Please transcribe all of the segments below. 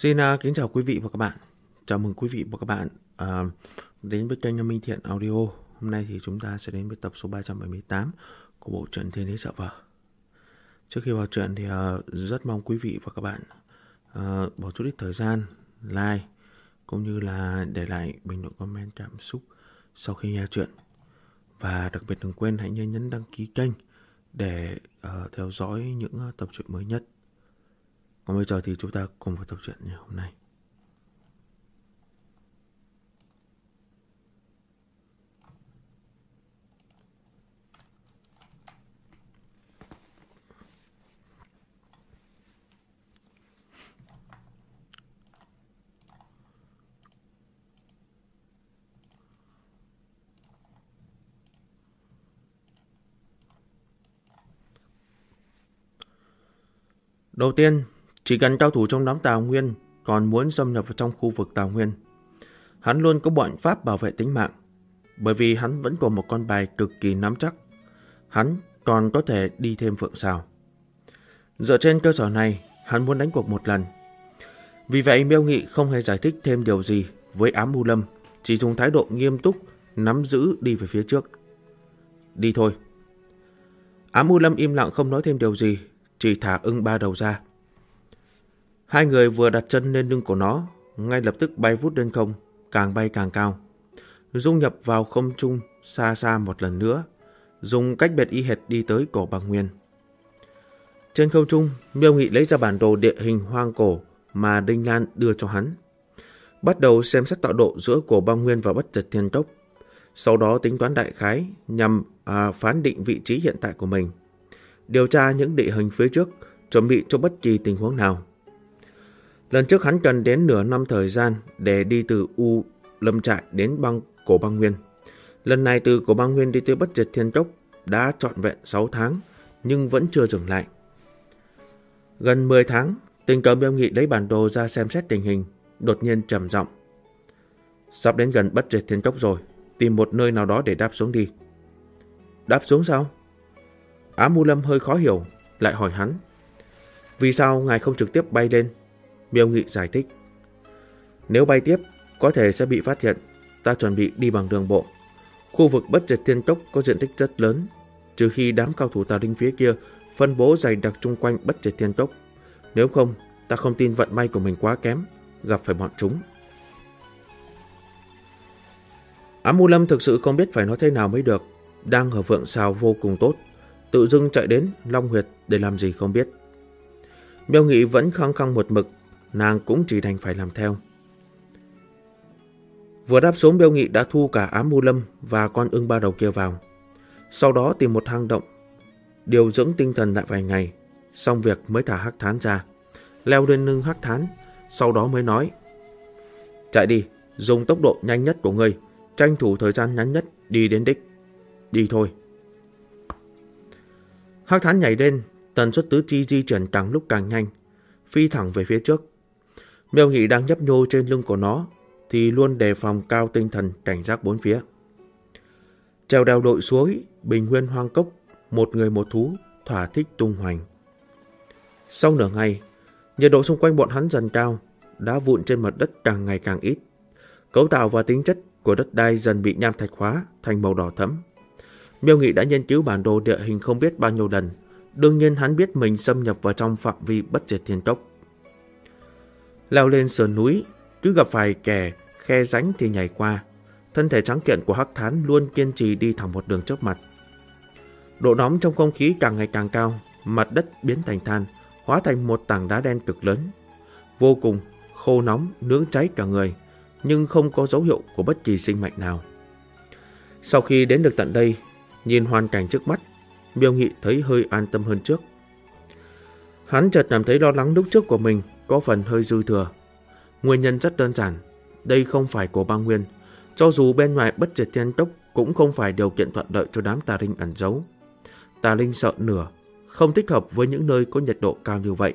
Xin kính chào quý vị và các bạn. Chào mừng quý vị và các bạn đến với kênh Minh Thiện Audio. Hôm nay thì chúng ta sẽ đến với tập số 378 của bộ truyện Thiên Đế Sợ Vợ. Trước khi vào truyện thì rất mong quý vị và các bạn bỏ chút ít thời gian like cũng như là để lại bình luận comment cảm xúc sau khi nghe truyện. Và đặc biệt đừng quên hãy nhấn đăng ký kênh để theo dõi những tập truyện mới nhất. Còn bây giờ thì chúng ta cùng vào tập truyện ngày hôm nay. Đầu tiên, chỉ cần cao thủ trong đám Tào Nguyên còn muốn xâm nhập vào trong khu vực Tào Nguyên, hắn luôn có biện pháp bảo vệ tính mạng, bởi vì hắn vẫn còn một con bài cực kỳ nắm chắc. Hắn còn có thể đi thêm Phượng Sào. Dựa trên cơ sở này, hắn muốn đánh cuộc một lần. Vì vậy Miêu Nghị không hề giải thích thêm điều gì với Ám U Lâm, chỉ dùng thái độ nghiêm túc nắm giữ đi về phía trước. Đi thôi. Ám U Lâm im lặng không nói thêm điều gì, chỉ thả ưng ba đầu ra. Hai người vừa đặt chân lên lưng của nó, ngay lập tức bay vút lên không, càng bay càng cao, dung nhập vào không trung xa xa một lần nữa, dùng cách biệt y hệt đi tới cổ Băng Nguyên. Trên không trung, Miêu Nghị lấy ra bản đồ địa hình hoang cổ mà Đinh Lan đưa cho hắn, bắt đầu xem xét tọa độ giữa cổ Băng Nguyên và Bất Diệt Thiên Cốc, sau đó tính toán đại khái nhằm phán định vị trí hiện tại của mình, điều tra những địa hình phía trước, chuẩn bị cho bất kỳ tình huống nào. Lần trước hắn cần đến nửa năm thời gian để đi từ U Lâm Trại đến cổ Băng Nguyên. Lần này từ cổ Băng Nguyên đi tới Bất Diệt Thiên Cốc đã trọn vẹn 6 tháng, nhưng vẫn chưa dừng lại. Gần 10 tháng, tình cờ Miêu Nghị lấy bản đồ ra xem xét tình hình, đột nhiên trầm giọng: sắp đến gần Bất Diệt Thiên Cốc rồi, tìm một nơi nào đó để đáp xuống đi. Đáp xuống sao? Ám U Lâm hơi khó hiểu, lại hỏi hắn: vì sao ngài không trực tiếp bay lên? Miêu Nghị giải thích: nếu bay tiếp có thể sẽ bị phát hiện, ta chuẩn bị đi bằng đường bộ. Khu vực Bất Diệt Thiên Cốc có diện tích rất lớn, trừ khi đám cao thủ Tà Linh phía kia phân bố dày đặc chung quanh Bất Diệt Thiên Cốc. Nếu không, ta không tin vận may của mình quá kém, gặp phải bọn chúng. Ám U Lâm thực sự không biết phải nói thế nào mới được. Đang ở Phượng Sào vô cùng tốt, tự dưng chạy đến Long Huyệt để làm gì không biết. Miêu Nghị vẫn khăng khăng một mực, nàng cũng chỉ đành phải làm theo. Vừa đáp xuống, Miêu Nghị đã thu cả Ám U Lâm và con ưng ba đầu kia vào. Sau đó tìm một hang động, điều dưỡng tinh thần lại vài ngày, xong việc mới thả Hắc Thán ra, leo lên lưng Hắc Thán, sau đó mới nói: chạy đi, dùng tốc độ nhanh nhất của ngươi, tranh thủ thời gian ngắn nhất đi đến đích. Đi thôi. Hắc Thán nhảy lên, tần suất tứ chi di chuyển càng lúc càng nhanh, phi thẳng về phía trước. Miêu Nghị đang nhấp nhô trên lưng của nó thì luôn đề phòng cao tinh thần, cảnh giác bốn phía. Trèo đèo đội suối, bình nguyên hoang cốc, một người một thú, thỏa thích tung hoành. Sau nửa ngày, nhiệt độ xung quanh bọn hắn dần cao, đá vụn trên mặt đất càng ngày càng ít, cấu tạo và tính chất của đất đai dần bị nham thạch hóa thành màu đỏ thẫm. Miêu Nghị đã nghiên cứu bản đồ địa hình không biết bao nhiêu lần, đương nhiên hắn biết mình xâm nhập vào trong phạm vi Bất Diệt Thiên Cốc. Leo lên sườn núi, cứ gặp phải khe rãnh thì nhảy qua. Thân thể trắng kiện của Hắc Thán luôn kiên trì đi thẳng một đường trước mặt. Độ nóng trong không khí càng ngày càng cao, mặt đất biến thành than, hóa thành một tảng đá đen cực lớn, vô cùng khô nóng, nướng cháy cả người, nhưng không có dấu hiệu của bất kỳ sinh mệnh nào. Sau khi đến được tận đây, nhìn hoàn cảnh trước mắt, Miêu Nghị thấy hơi an tâm hơn trước. Hắn chợt cảm thấy lo lắng lúc trước của mình có phần hơi dư thừa. Nguyên nhân rất đơn giản, đây không phải cổ Băng Nguyên, cho dù bên ngoài Bất Diệt Thiên Cốc cũng không phải điều kiện thuận lợi cho đám tà linh ẩn giấu. Tà linh sợ nửa, không thích hợp với những nơi có nhiệt độ cao như vậy.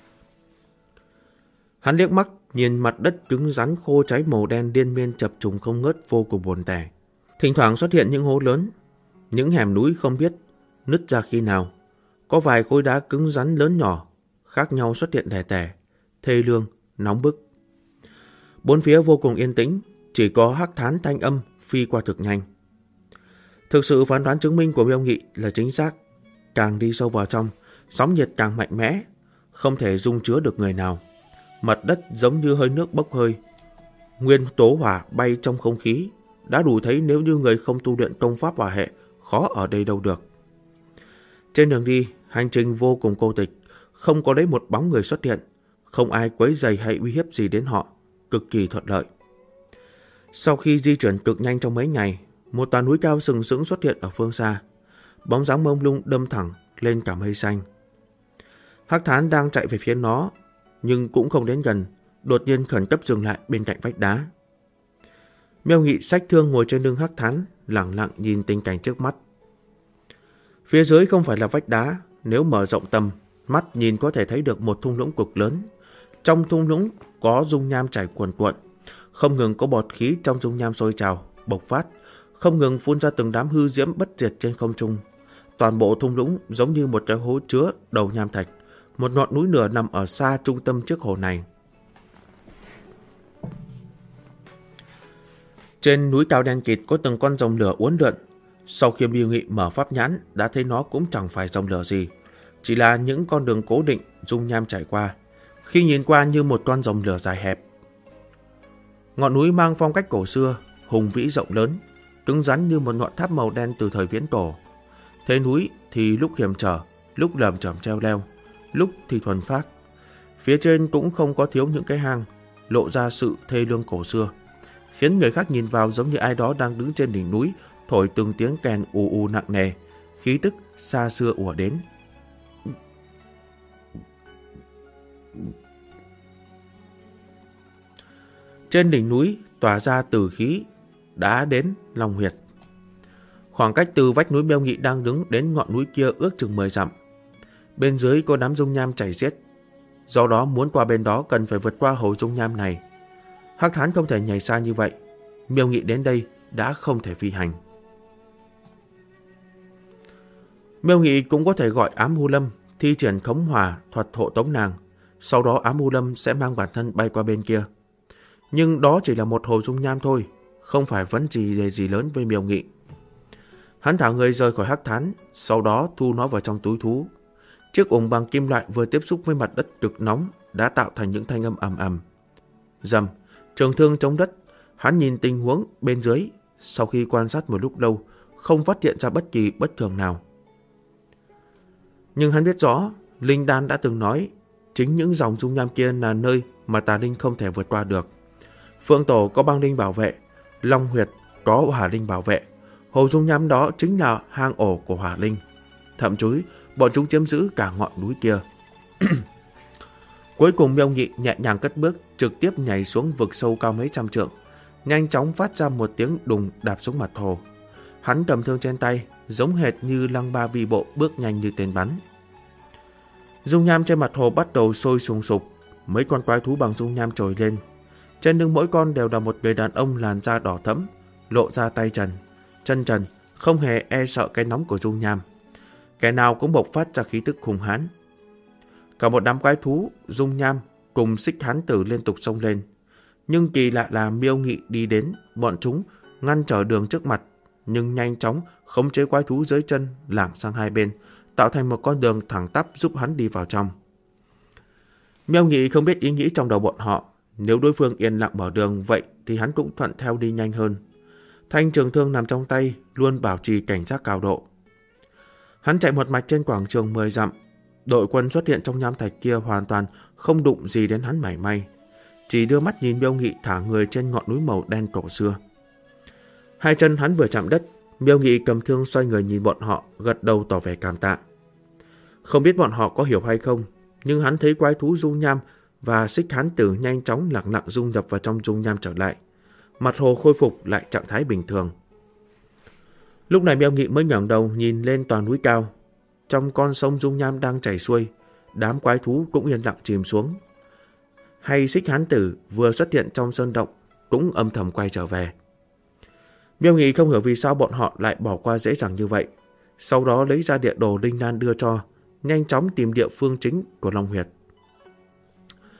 Hắn liếc mắt nhìn mặt đất cứng rắn khô cháy màu đen liên miên chập trùng không ngớt, vô cùng buồn tẻ. Thỉnh thoảng xuất hiện những hố lớn, những hẻm núi không biết nứt ra khi nào, có vài khối đá cứng rắn lớn nhỏ khác nhau xuất hiện lẻ tẻ, thê lương, nóng bức. Bốn phía vô cùng yên tĩnh, chỉ có hắc thán thanh âm phi qua thực nhanh. Thực sự phán đoán chứng minh của Miêu Nghị là chính xác. Càng đi sâu vào trong, sóng nhiệt càng mạnh mẽ, không thể dung chứa được người nào. Mặt đất giống như hơi nước bốc hơi. Nguyên tố hỏa bay trong không khí, đã đủ thấy nếu như người không tu luyện công pháp hỏa hệ, khó ở đây đâu được. Trên đường đi, hành trình vô cùng cô tịch, không có lấy một bóng người xuất hiện, không ai quấy rầy hay uy hiếp gì đến họ, cực kỳ thuận lợi. Sau khi di chuyển cực nhanh trong mấy ngày, một tòa núi cao sừng sững xuất hiện ở phương xa, bóng dáng mông lung đâm thẳng lên cả mây xanh. Hắc thán đang chạy về phía nó, nhưng cũng không đến gần, đột nhiên khẩn cấp dừng lại bên cạnh vách đá. Miêu Nghị xách thương ngồi trên lưng hắc thán, lặng lặng nhìn tình cảnh trước mắt. Phía dưới không phải là vách đá, nếu mở rộng tầm, mắt nhìn có thể thấy được một thung lũng cực lớn. Trong thung lũng có dung nham chảy cuồn cuộn, không ngừng có bọt khí trong dung nham sôi trào, bộc phát, không ngừng phun ra từng đám hư diễm bất diệt trên không trung. Toàn bộ thung lũng giống như một cái hố chứa đầu nham thạch, một ngọn núi lửa nằm ở xa trung tâm chiếc hồ này. Trên núi cao đen kịt có từng con rồng lửa uốn lượn. Sau khi Miêu Nghị mở pháp nhãn, đã thấy nó cũng chẳng phải rồng lửa gì, chỉ là những con đường cố định dung nham chảy qua, khi nhìn qua như một con rồng lửa dài hẹp. Ngọn núi mang phong cách cổ xưa, hùng vĩ rộng lớn, cứng rắn như một ngọn tháp màu đen từ thời viễn cổ. Thế núi thì lúc hiểm trở, lúc lởm chởm treo leo, lúc thì thuần phác. Phía trên cũng không có thiếu những cái hang, lộ ra sự thê lương cổ xưa, khiến người khác nhìn vào giống như ai đó đang đứng trên đỉnh núi, thổi từng tiếng kèn ù ù nặng nề, khí tức xa xưa ùa đến. Trên đỉnh núi tỏa ra tử khí đã đến Long Huyệt. Khoảng cách từ vách núi Miêu Nghị đang đứng đến ngọn núi kia ước chừng 10 dặm. Bên dưới có đám dung nham chảy xiết, do đó muốn qua bên đó cần phải vượt qua hồ dung nham này. Hắc thán không thể nhảy xa như vậy, Miêu Nghị đến đây đã không thể phi hành. Miêu Nghị cũng có thể gọi Ám Hu Lâm thi triển khống hỏa thuật hộ tống nàng, sau đó Ám Hu Lâm sẽ mang bản thân bay qua bên kia. Nhưng đó chỉ là một hồ dung nham thôi, không phải vấn đề gì lớn với Miêu Nghị. Hắn thả người rời khỏi hắc thán, sau đó thu nó vào trong túi thú. Chiếc ủng bằng kim loại vừa tiếp xúc với mặt đất cực nóng đã tạo thành những thanh âm ầm ầm. Rầm, trường thương chống đất. Hắn nhìn tình huống bên dưới, sau khi quan sát một lúc lâu, không phát hiện ra bất kỳ bất thường nào. Nhưng hắn biết rõ, Linh Đan đã từng nói, chính những dòng dung nham kia là nơi mà tà linh không thể vượt qua được. Phượng Tổ có băng linh bảo vệ, Long Huyệt có hỏa linh bảo vệ, hồ dung nham đó chính là hang ổ của hỏa linh. Thậm chí, bọn chúng chiếm giữ cả ngọn núi kia. Cuối cùng Miêu Nghị nhẹ nhàng cất bước, trực tiếp nhảy xuống vực sâu cao mấy trăm trượng, nhanh chóng phát ra một tiếng đùng đạp xuống mặt hồ. Hắn cầm thương trên tay, giống hệt như Lăng Ba Vi bộ bước nhanh như tên bắn. Dung nham trên mặt hồ bắt đầu sôi sùng sục, mấy con quái thú bằng dung nham trồi lên. Trên lưng mỗi con đều là một người đàn ông làn da đỏ thẫm, lộ ra tay trần, chân trần, không hề e sợ cái nóng của dung nham. Kẻ nào cũng bộc phát ra khí tức hung hãn. Cả một đám quái thú, dung nham cùng xích hán tử liên tục xông lên. Nhưng kỳ lạ là Miêu Nghị đi đến, bọn chúng ngăn trở đường trước mặt, nhưng nhanh chóng khống chế quái thú dưới chân lảng sang hai bên, tạo thành một con đường thẳng tắp giúp hắn đi vào trong. Miêu Nghị không biết ý nghĩ trong đầu bọn họ, nếu đối phương yên lặng mở đường vậy thì hắn cũng thuận theo đi nhanh hơn. Thanh trường thương nằm trong tay luôn bảo trì cảnh giác cao độ. Hắn chạy một mạch trên quảng trường 10 dặm. Đội quân xuất hiện trong nham thạch kia hoàn toàn không đụng gì đến hắn mảy may, chỉ đưa mắt nhìn Miêu Nghị thả người trên ngọn núi màu đen cổ xưa. Hai chân hắn vừa chạm đất, Miêu Nghị cầm thương xoay người nhìn bọn họ, gật đầu tỏ vẻ cảm tạ. Không biết bọn họ có hiểu hay không, nhưng hắn thấy quái thú dung nham và xích hán tử nhanh chóng lặng lặng dung nhập vào trong dung nham trở lại. Mặt hồ khôi phục lại trạng thái bình thường. Lúc này Miêu Nghị mới ngẩng đầu nhìn lên toàn núi cao. Trong con sông dung nham đang chảy xuôi, đám quái thú cũng yên lặng chìm xuống. Hay xích hán tử vừa xuất hiện trong sơn động cũng âm thầm quay trở về. Miêu Nghị không hiểu vì sao bọn họ lại bỏ qua dễ dàng như vậy. Sau đó lấy ra địa đồ Linh Đan đưa cho, nhanh chóng tìm địa phương chính của Long Huyệt.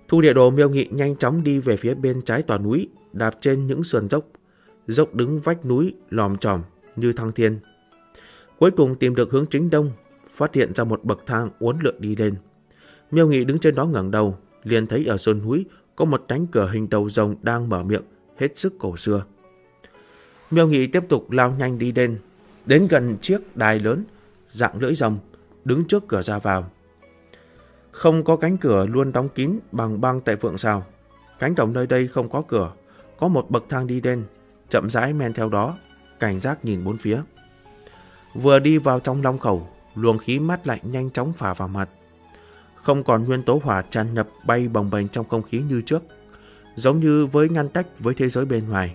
Thu địa đồ, Miêu Nghị nhanh chóng đi về phía bên trái tòa núi, đạp trên những sườn dốc. Dốc đứng vách núi lòm chòm như thăng thiên. Cuối cùng tìm được hướng chính đông, phát hiện ra một bậc thang uốn lượn đi lên. Miêu Nghị đứng trên đó ngẩng đầu, liền thấy ở sườn núi có một cánh cửa hình đầu rồng đang mở miệng, hết sức cổ xưa. Miêu Nghị tiếp tục lao nhanh đi lên, đến gần chiếc đài lớn dạng lưỡi rồng, đứng trước cửa ra vào. Không có cánh cửa luôn đóng kín bằng băng tại Phượng Sào. Cánh cổng nơi đây không có cửa, có một bậc thang đi lên, chậm rãi men theo đó, cảnh giác nhìn bốn phía. Vừa đi vào trong long khẩu, luồng khí mát lạnh nhanh chóng phả vào mặt. Không còn nguyên tố hỏa tràn ngập bay bồng bềnh trong không khí như trước, giống như với ngăn cách với thế giới bên ngoài.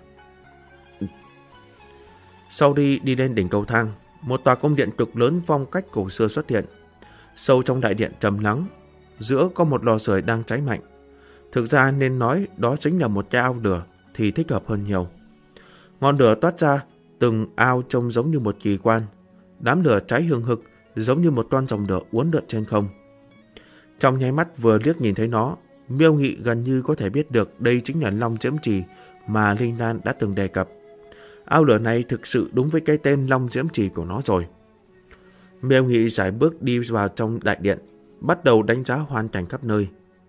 Sau đi lên đỉnh cầu thang, một tòa cung điện cực lớn phong cách cổ xưa xuất hiện. Sâu trong đại điện trầm lắng, giữa có một lò sưởi đang cháy mạnh. Thực ra nên nói đó chính là một cái ao lửa thì thích hợp hơn nhiều. Ngọn lửa toát ra, từng ao trông giống như một kỳ quan. Đám lửa cháy hừng hực, giống như một con rồng lửa uốn lượn trên không. Trong nháy mắt vừa liếc nhìn thấy nó, Miêu Nghị gần như có thể biết được đây chính là Long Diễm Trì mà Linh Đan đã từng đề cập. Ao lửa này thực sự đúng với cái tên Long Diễm Trì của nó rồi. Miêu Nghị sải bước đi vào trong đại điện, bắt đầu đánh giá hoàn cảnh khắp nơi.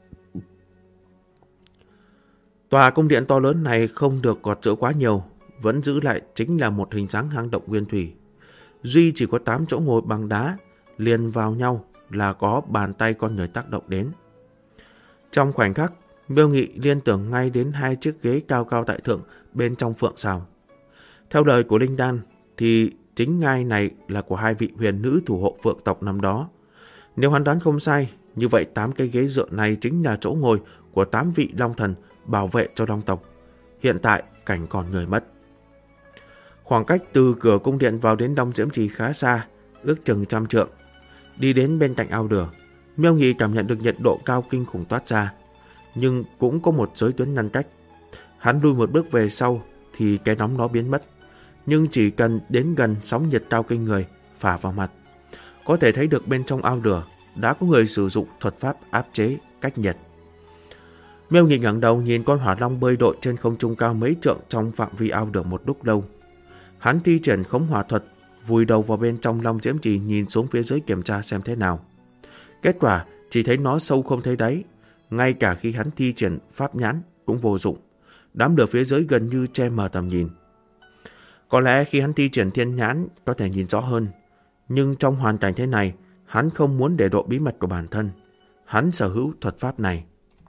Tòa cung điện to lớn này không được gọt giũa quá nhiều, vẫn giữ lại chính là một hình dáng hang động nguyên thủy. Duy chỉ có 8 chỗ ngồi bằng đá, liền vào nhau là có bàn tay con người tác động đến. Trong khoảnh khắc, Miêu Nghị liên tưởng ngay đến 2 chiếc ghế cao cao tại thượng bên trong Phượng Sào. Theo lời của Linh Đan thì chính ngai này là của 2 vị huyền nữ thủ hộ Phượng tộc năm đó. Nếu hắn đoán không sai, như vậy 8 cái ghế dựa này chính là chỗ ngồi của 8 vị Long Thần bảo vệ cho Long tộc. Hiện tại cảnh còn người mất. Khoảng cách từ cửa cung điện vào đến Long Diễm Trì khá xa, ước chừng 100 trượng. Đi đến bên cạnh ao lửa, Miêu Nghị cảm nhận được nhiệt độ cao kinh khủng toát ra, nhưng cũng có một giới tuyến ngăn cách. Hắn lui một bước về sau thì cái nóng nó biến mất, nhưng chỉ cần đến gần sóng nhiệt cao kinh người phả vào mặt, có thể thấy được bên trong ao lửa đã có người sử dụng thuật pháp áp chế cách nhiệt. Miêu Nghị ngẩng đầu nhìn con hỏa long bơi đội trên không trung cao mấy trượng trong phạm vi ao lửa một lúc lâu. Hắn thi triển khống hỏa thuật, vùi đầu vào bên trong Long Diễm Trì nhìn xuống phía dưới kiểm tra xem thế nào. Kết quả chỉ thấy nó sâu không thấy đáy, ngay cả khi hắn thi triển pháp nhãn cũng vô dụng. Đám lửa phía dưới gần như che mờ tầm nhìn. Có lẽ khi hắn thi triển thiên nhãn có thể nhìn rõ hơn, nhưng trong hoàn cảnh thế này, hắn không muốn để lộ bí mật của bản thân. Hắn sở hữu thuật pháp này.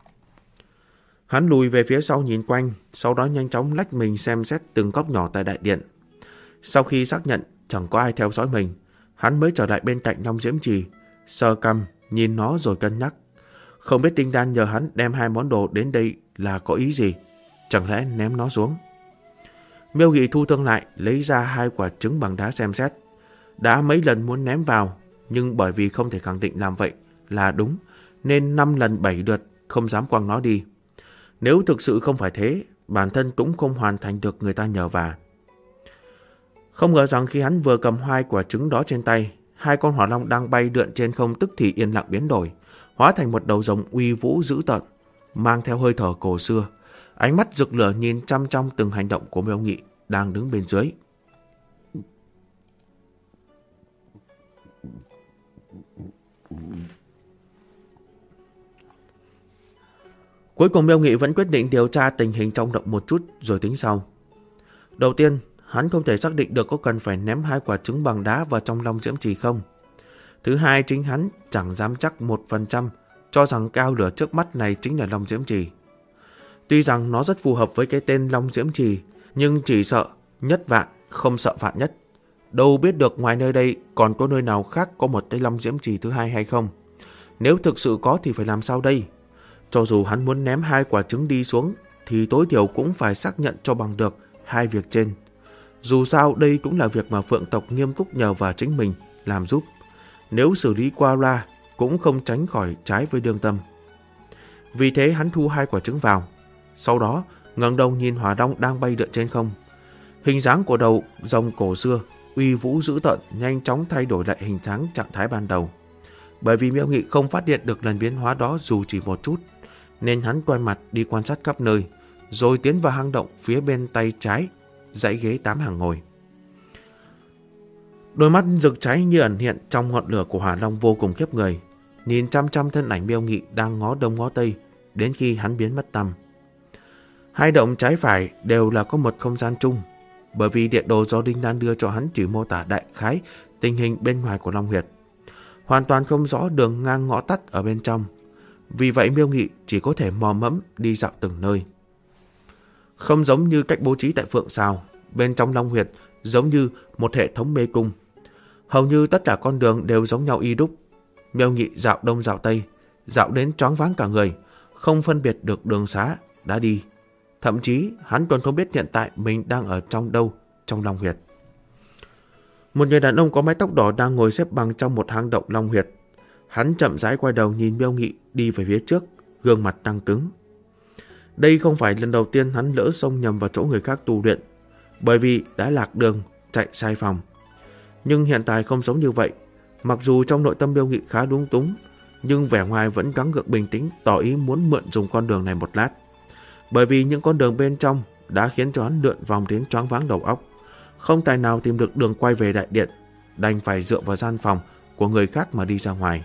Hắn lùi về phía sau nhìn quanh, sau đó nhanh chóng lách mình xem xét từng góc nhỏ tại đại điện. Sau khi xác nhận chẳng có ai theo dõi mình, hắn mới trở lại bên cạnh Long Diễm Trì, sờ cằm nhìn nó rồi cân nhắc. Không biết Đinh Đan nhờ hắn đem 2 món đồ đến đây là có ý gì? Chẳng lẽ ném nó xuống? Miêu Nghị thu thương lại, lấy ra 2 quả trứng bằng đá xem xét. Đã mấy lần muốn ném vào, nhưng bởi vì không thể khẳng định làm vậy là đúng, nên 5 lần 7 lượt không dám quăng nó đi. Nếu thực sự không phải thế, bản thân cũng không hoàn thành được người ta nhờ vả. Không ngờ rằng khi hắn vừa cầm 2 quả trứng đó trên tay, 2 con hỏa long đang bay lượn trên không tức thì yên lặng biến đổi, hóa thành một đầu rồng uy vũ dữ tợn, mang theo hơi thở cổ xưa. Ánh mắt rực lửa nhìn chăm chăm từng hành động của Miêu Nghị đang đứng bên dưới. Cuối cùng Miêu Nghị vẫn quyết định điều tra tình hình trong động một chút rồi tính sau. Đầu tiên, hắn không thể xác định được có cần phải ném 2 quả trứng bằng đá vào trong Long Diễm Trì không. Thứ hai, chính hắn chẳng dám chắc 1% cho rằng cao lửa trước mắt này chính là Long Diễm Trì. Tuy rằng nó rất phù hợp với cái tên Long Diễm Trì, nhưng chỉ sợ nhất vạn, không sợ vạn nhất. Đâu biết được ngoài nơi đây còn có nơi nào khác có một cái Long Diễm Trì thứ hai hay không. Nếu thực sự có thì phải làm sao đây? Cho dù hắn muốn ném 2 quả trứng đi xuống thì tối thiểu cũng phải xác nhận cho bằng được 2 việc trên. Dù sao đây cũng là việc mà Phượng tộc nghiêm túc nhờ vào chính mình làm giúp. Nếu xử lý qua loa cũng không tránh khỏi trái với lương tâm. Vì thế hắn thu 2 quả trứng vào. Sau đó ngẩng đầu nhìn hỏa long đang bay lượn trên không. Hình dáng của đầu rồng cổ xưa uy vũ dữ tợn nhanh chóng thay đổi lại hình dáng trạng thái ban đầu. Bởi vì Miêu Nghị không phát hiện được lần biến hóa đó dù chỉ một chút, nên hắn quay mặt đi quan sát khắp nơi, rồi tiến vào hang động phía bên tay trái, dãy ghế 8 hàng ngồi. Đôi mắt rực cháy như ẩn hiện trong ngọn lửa của hỏa long vô cùng khiếp người, nhìn chăm chăm thân ảnh Miêu Nghị đang ngó đông ngó tây đến khi hắn biến mất tăm. Hai động trái phải đều là có một không gian chung, bởi vì địa đồ do Đinh Lan đưa cho hắn chỉ mô tả đại khái tình hình bên ngoài của Long Huyệt, hoàn toàn không rõ đường ngang ngõ tắt ở bên trong. Vì vậy Miêu Nghị chỉ có thể mò mẫm đi dạo từng nơi. Không giống như cách bố trí tại Phượng Sào, bên trong Long Huyệt giống như một hệ thống mê cung. Hầu như tất cả con đường đều giống nhau y đúc. Miêu Nghị dạo đông dạo tây, dạo đến choáng váng cả người, không phân biệt được đường xá đã đi. Thậm chí hắn còn không biết hiện tại mình đang ở trong đâu trong Long Huyệt. Một người đàn ông có mái tóc đỏ đang ngồi xếp bằng trong một hang động Long Huyệt. Hắn chậm rãi quay đầu nhìn Miêu Nghị đi về phía trước, gương mặt căng cứng. Đây không phải lần đầu tiên hắn lỡ xông nhầm vào chỗ người khác tu luyện, bởi vì đã lạc đường, chạy sai phòng. Nhưng hiện tại không giống như vậy. Mặc dù trong nội tâm Miêu Nghị khá lúng túng, nhưng vẻ ngoài vẫn gắng gượng bình tĩnh, tỏ ý muốn mượn dùng con đường này một lát. Bởi vì những con đường bên trong đã khiến cho hắn lượn vòng đến choáng váng đầu óc, không tài nào tìm được đường quay về đại điện, đành phải dựa vào gian phòng của người khác mà đi ra ngoài.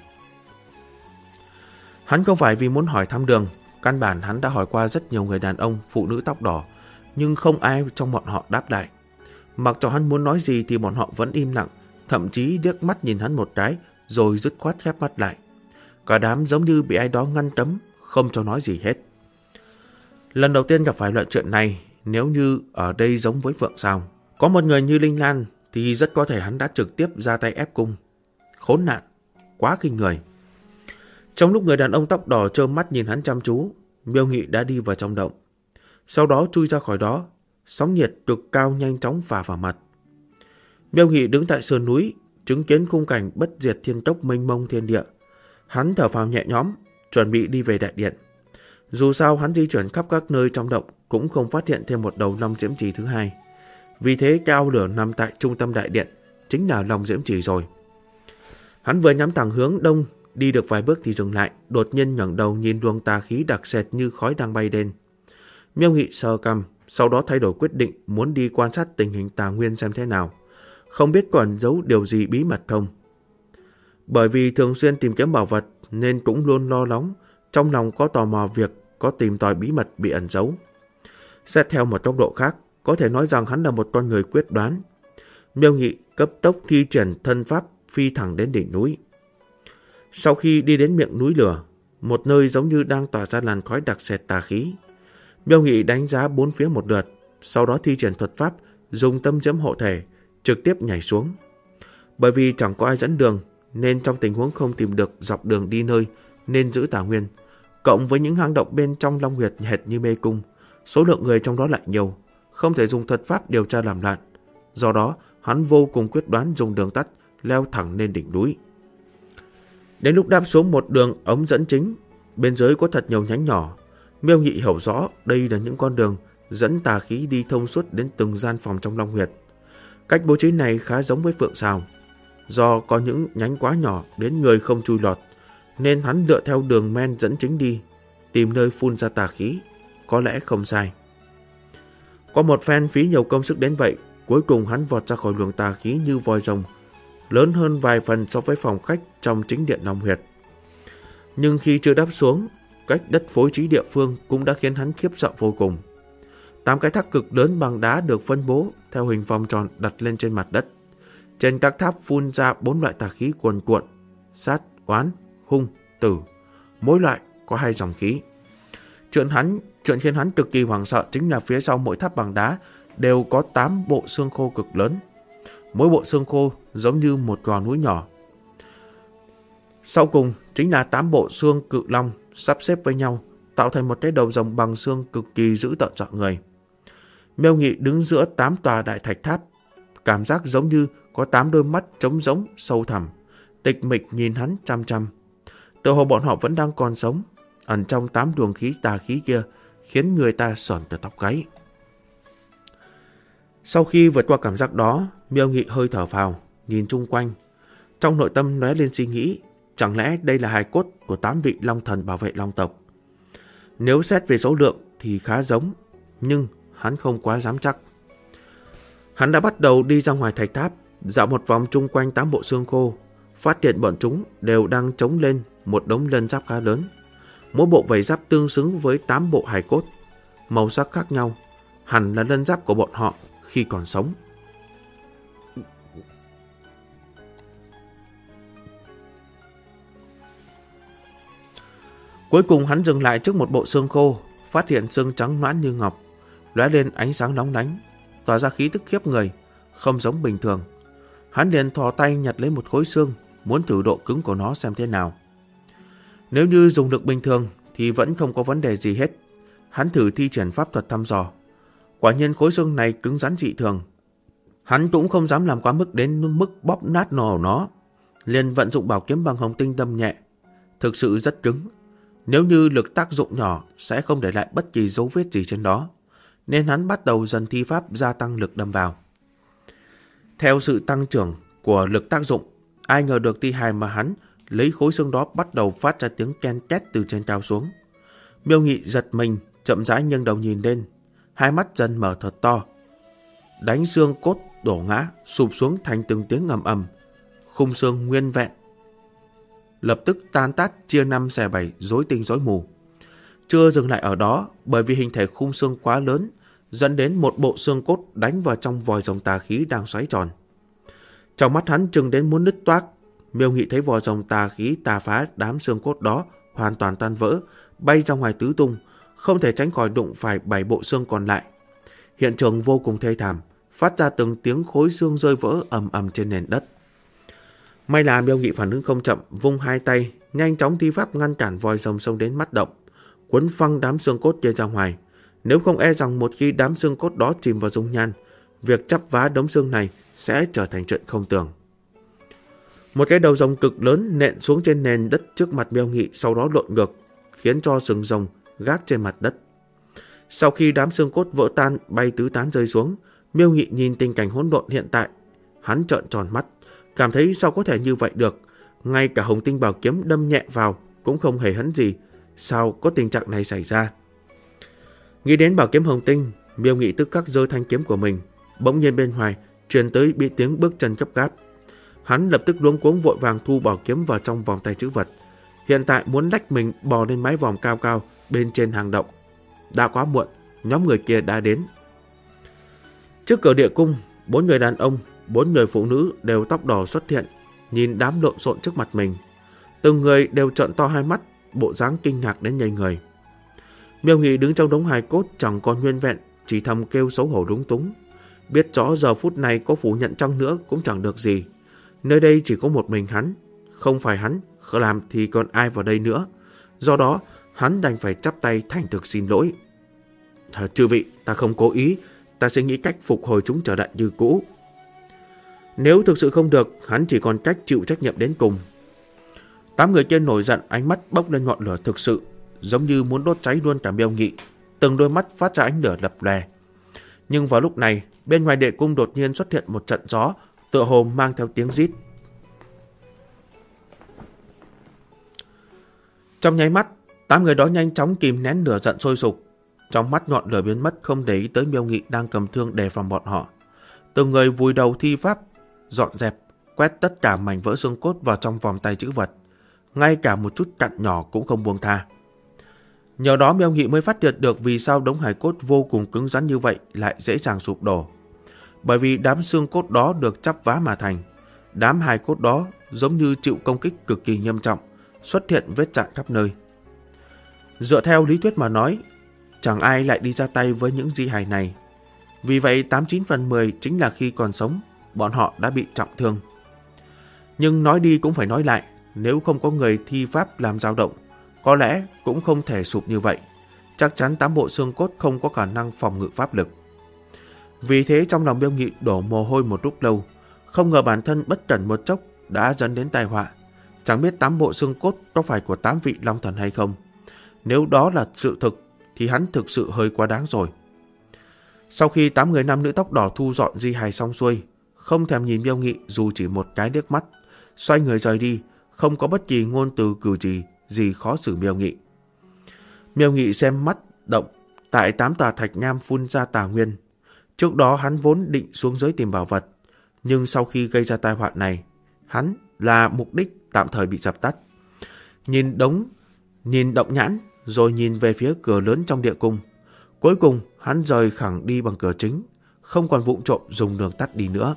Hắn không phải vì muốn hỏi thăm đường, căn bản hắn đã hỏi qua rất nhiều người đàn ông, phụ nữ tóc đỏ, nhưng không ai trong bọn họ đáp lại. Mặc cho hắn muốn nói gì thì bọn họ vẫn im lặng, thậm chí liếc mắt nhìn hắn một cái rồi dứt khoát khép mắt lại. Cả đám giống như bị ai đó ngăn cấm, không cho nói gì hết. Lần đầu tiên gặp phải loại chuyện này, nếu như ở đây giống với Phượng Sào, có một người như Linh Lan thì rất có thể hắn đã trực tiếp ra tay ép cung. Khốn nạn, quá kinh người. Trong lúc người đàn ông tóc đỏ trơ mắt nhìn hắn chăm chú, Miêu Nghị đã đi vào trong động. Sau đó chui ra khỏi đó, sóng nhiệt cực cao nhanh chóng phả vào mặt. Miêu Nghị đứng tại sườn núi, chứng kiến khung cảnh bất diệt thiên tốc mênh mông thiên địa. Hắn thở phào nhẹ nhõm, chuẩn bị đi về đại điện. Dù sao hắn di chuyển khắp các nơi trong động cũng không phát hiện thêm một đầu Long Diễm Trì thứ hai. Vì thế cái ao lửa nằm tại trung tâm đại điện chính là Long Diễm Trì rồi. Hắn vừa nhắm thẳng hướng đông, đi được vài bước thì dừng lại, đột nhiên ngẩng đầu nhìn luồng tà khí đặc sệt như khói đang bay lên. Miêu Nghị sờ cằm, sau đó thay đổi quyết định muốn đi quan sát tình hình tà nguyên xem thế nào. Không biết còn giấu điều gì bí mật không. Bởi vì thường xuyên tìm kiếm bảo vật nên cũng luôn lo lắng, trong lòng có tò mò việc có tìm tòi bí mật bị ẩn giấu. Xét theo một tốc độ khác, có thể nói rằng hắn là một con người quyết đoán. Miêu Nghị cấp tốc thi triển thân pháp phi thẳng đến đỉnh núi. Sau khi đi đến miệng núi lửa, một nơi giống như đang tỏa ra làn khói đặc sệt tà khí, Miêu Nghị đánh giá bốn phía một lượt, sau đó thi triển thuật pháp, dùng tâm diễm hộ thể, trực tiếp nhảy xuống. Bởi vì chẳng có ai dẫn đường, nên trong tình huống không tìm được dọc đường đi nơi nên giữ tà nguyên, cộng với những hang động bên trong Long Huyệt hệt như mê cung, số lượng người trong đó lại nhiều, không thể dùng thuật pháp điều tra làm loạn. Do đó, hắn vô cùng quyết đoán dùng đường tắt, leo thẳng lên đỉnh núi. Đến lúc đáp xuống một đường ống dẫn chính, bên dưới có thật nhiều nhánh nhỏ. Miêu Nghị hiểu rõ đây là những con đường dẫn tà khí đi thông suốt đến từng gian phòng trong Long Huyệt. Cách bố trí này khá giống với Phượng Sào. Do có những nhánh quá nhỏ đến người không chui lọt, nên hắn lựa theo đường men dẫn chính đi, tìm nơi phun ra tà khí, có lẽ không sai. Có một phen phí nhiều công sức đến vậy, cuối cùng hắn vọt ra khỏi luồng tà khí như voi rồng, lớn hơn vài phần so với phòng khách trong chính điện Long Huyệt. Nhưng khi chưa đáp xuống, cách đất phối trí địa phương cũng đã khiến hắn khiếp sợ vô cùng. 8 cái tháp cực lớn bằng đá được phân bố theo hình vòng tròn đặt lên trên mặt đất. Trên các tháp phun ra 4 loại tà khí cuồn cuộn: sát, oán, hung, tử. Mỗi loại có 2 dòng khí. Chuyện khiến hắn cực kỳ hoảng sợ chính là phía sau mỗi tháp bằng đá đều có 8 bộ xương khô cực lớn. Mỗi bộ xương khô giống như một gò núi nhỏ. Sau cùng chính là 8 bộ xương cự long sắp xếp với nhau, tạo thành một cái đầu rồng bằng xương cực kỳ dữ tợn dọa người. Miêu Nghị đứng giữa 8 tòa đại thạch tháp, cảm giác giống như có 8 đôi mắt trống rỗng sâu thẳm, tịch mịch nhìn hắn chăm chăm. Tựa hồ bọn họ vẫn đang còn sống, ẩn trong 8 luồng khí tà khí kia, khiến người ta sởn tơ tóc gáy. Sau khi vượt qua cảm giác đó, Miêu Nghị hơi thở phào, nhìn chung quanh. Trong nội tâm lóe lên suy nghĩ, chẳng lẽ đây là hài cốt của 8 vị long thần bảo vệ long tộc? Nếu xét về số lượng thì khá giống, nhưng hắn không quá dám chắc. Hắn đã bắt đầu đi ra ngoài thạch tháp, dạo một vòng chung quanh 8 bộ xương khô, phát hiện bọn chúng đều đang chống lên một đống lân giáp khá lớn. Mỗi bộ vảy giáp tương xứng với 8 bộ hài cốt, màu sắc khác nhau, hẳn là lân giáp của bọn họ khi còn sống. Cuối cùng hắn dừng lại trước một bộ xương khô, phát hiện xương trắng nõn như ngọc, lóe lên ánh sáng nóng lánh, tỏa ra khí tức khiếp người, không giống bình thường. Hắn liền thò tay nhặt lấy một khối xương, muốn thử độ cứng của nó xem thế nào. Nếu như dùng lực bình thường thì vẫn không có vấn đề gì hết. Hắn thử thi triển pháp thuật thăm dò. Quả nhiên khối xương này cứng rắn dị thường. Hắn cũng không dám làm quá mức đến mức bóp nát nó, liền vận dụng bảo kiếm bằng hồng tinh đâm nhẹ. Thực sự rất cứng. Nếu như lực tác dụng nhỏ sẽ không để lại bất kỳ dấu vết gì trên đó, nên hắn bắt đầu dần thi pháp gia tăng lực đâm vào. Theo sự tăng trưởng của lực tác dụng, ai ngờ được thi hài mà hắn lấy khối xương đó bắt đầu phát ra tiếng ken két từ trên cao xuống. Miêu Nghị giật mình, chậm rãi nghiêng đầu nhìn lên, hai mắt dần mở thật to. Đánh xương cốt đổ ngã, sụp xuống thành từng tiếng ầm ầm, khung xương nguyên vẹn lập tức tan tác chia 5 xẻ 7, rối tinh rối mù. Chưa dừng lại ở đó, bởi vì hình thể khung xương quá lớn, dẫn đến một bộ xương cốt đánh vào trong vòi rồng tà khí đang xoáy tròn. Trong mắt hắn chừng đến muốn nứt toác. Miêu Nghị thấy vòi rồng tà khí tà phá đám xương cốt đó hoàn toàn tan vỡ, bay ra ngoài tứ tung, không thể tránh khỏi đụng phải 7 bộ xương còn lại. Hiện trường vô cùng thê thảm, phát ra từng tiếng khối xương rơi vỡ ầm ầm trên nền đất. May là Miêu Nghị phản ứng không chậm, vung hai tay, nhanh chóng thi pháp ngăn cản vòi rồng xông đến mắt động, cuốn phăng đám xương cốt kia ra ngoài. Nếu không e rằng một khi đám xương cốt đó chìm vào dung nhan, việc chắp vá đống xương này sẽ trở thành chuyện không tưởng. Một cái đầu rồng cực lớn nện xuống trên nền đất trước mặt Miêu Nghị, sau đó lộn ngược, khiến cho sừng rồng gác trên mặt đất. Sau khi đám xương cốt vỡ tan bay tứ tán rơi xuống, Miêu Nghị nhìn tình cảnh hỗn độn hiện tại, hắn trợn tròn mắt, cảm thấy sao có thể như vậy được. Ngay cả hồng tinh bảo kiếm đâm nhẹ vào cũng không hề hấn gì, sao có tình trạng này xảy ra? Nghĩ đến bảo kiếm hồng tinh, Miêu Nghị tức khắc giơ thanh kiếm của mình. Bỗng nhiên bên ngoài truyền tới bị tiếng bước chân gấp gáp. Hắn lập tức luống cuống vội vàng thu bảo kiếm vào trong vòng tay trữ vật. Hiện tại muốn lách mình bò lên mái vòm cao cao bên trên hang động. Đã quá muộn, nhóm người kia đã đến. Trước cửa địa cung, 4 người đàn ông, 4 người phụ nữ đều tóc đỏ xuất hiện, nhìn đám lộn xộn trước mặt mình. Từng người đều trợn to hai mắt, bộ dáng kinh ngạc đến nhây người. Miêu Nghị đứng trong đống hài cốt chẳng còn nguyên vẹn, chỉ thầm kêu xấu hổ lúng túng. Biết rõ giờ phút này có phủ nhận chăng nữa cũng chẳng được gì. Nơi đây chỉ có một mình hắn, không phải hắn làm thì còn ai vào đây nữa. Do đó hắn đành phải chắp tay thành thực xin lỗi. Chư vị, ta không cố ý, ta sẽ nghĩ cách phục hồi chúng trở lại như cũ. Nếu thực sự không được, hắn chỉ còn cách chịu trách nhiệm đến cùng. 8 người kia nổi giận, ánh mắt bốc lên ngọn lửa thực sự, giống như muốn đốt cháy luôn cả Miêu Nghị. Từng đôi mắt phát ra ánh lửa lập lòe. Nhưng vào lúc này, bên ngoài địa cung đột nhiên xuất hiện một trận gió, tựa hồ mang theo tiếng rít. Trong nháy mắt, 8 người đó nhanh chóng kìm nén lửa giận sôi sục. Trong mắt ngọn lửa biến mất, không để ý tới Miêu Nghị đang cầm thương đề phòng bọn họ. Từng người vùi đầu thi pháp, dọn dẹp, quét tất cả mảnh vỡ xương cốt vào trong vòng tay trữ vật. Ngay cả một chút cặn nhỏ cũng không buông tha. Nhờ đó Miêu Nghị mới phát hiện được vì sao đống hài cốt vô cùng cứng rắn như vậy lại dễ dàng sụp đổ. Bởi vì đám xương cốt đó được chắp vá mà thành. Đám hài cốt đó giống như chịu công kích cực kỳ nghiêm trọng, xuất hiện vết rạn khắp nơi. Dựa theo lý thuyết mà nói, chẳng ai lại đi ra tay với những di hài này. Vì vậy 89 phần 10 chính là khi còn sống, bọn họ đã bị trọng thương. Nhưng nói đi cũng phải nói lại, nếu không có người thi pháp làm dao động, có lẽ cũng không thể sụp như vậy. Chắc chắn 8 bộ xương cốt không có khả năng phòng ngự pháp lực. Vì thế trong lòng Miêu Nghị đổ mồ hôi một lúc lâu, không ngờ bản thân bất cẩn một chốc đã dẫn đến tai họa. Chẳng biết 8 bộ xương cốt có phải của 8 vị long thần hay không. Nếu đó là sự thực thì hắn thực sự hơi quá đáng rồi. Sau khi 8 người nam nữ tóc đỏ thu dọn di hài xong xuôi, không thèm nhìn Miêu Nghị dù chỉ một cái liếc mắt, xoay người rời đi, không có bất kỳ ngôn từ cử chỉ gì khó xử Miêu Nghị. Miêu Nghị xem mắt động tại 8 tòa thạch nham phun ra tà nguyên. Trước đó hắn vốn định xuống dưới tìm bảo vật, nhưng sau khi gây ra tai họa này, hắn là mục đích tạm thời bị dập tắt. Nhìn động nhãn, rồi nhìn về phía cửa lớn trong địa cung. Cuối cùng, hắn rời khẳng đi bằng cửa chính, không còn vụng trộm dùng đường tắt đi nữa.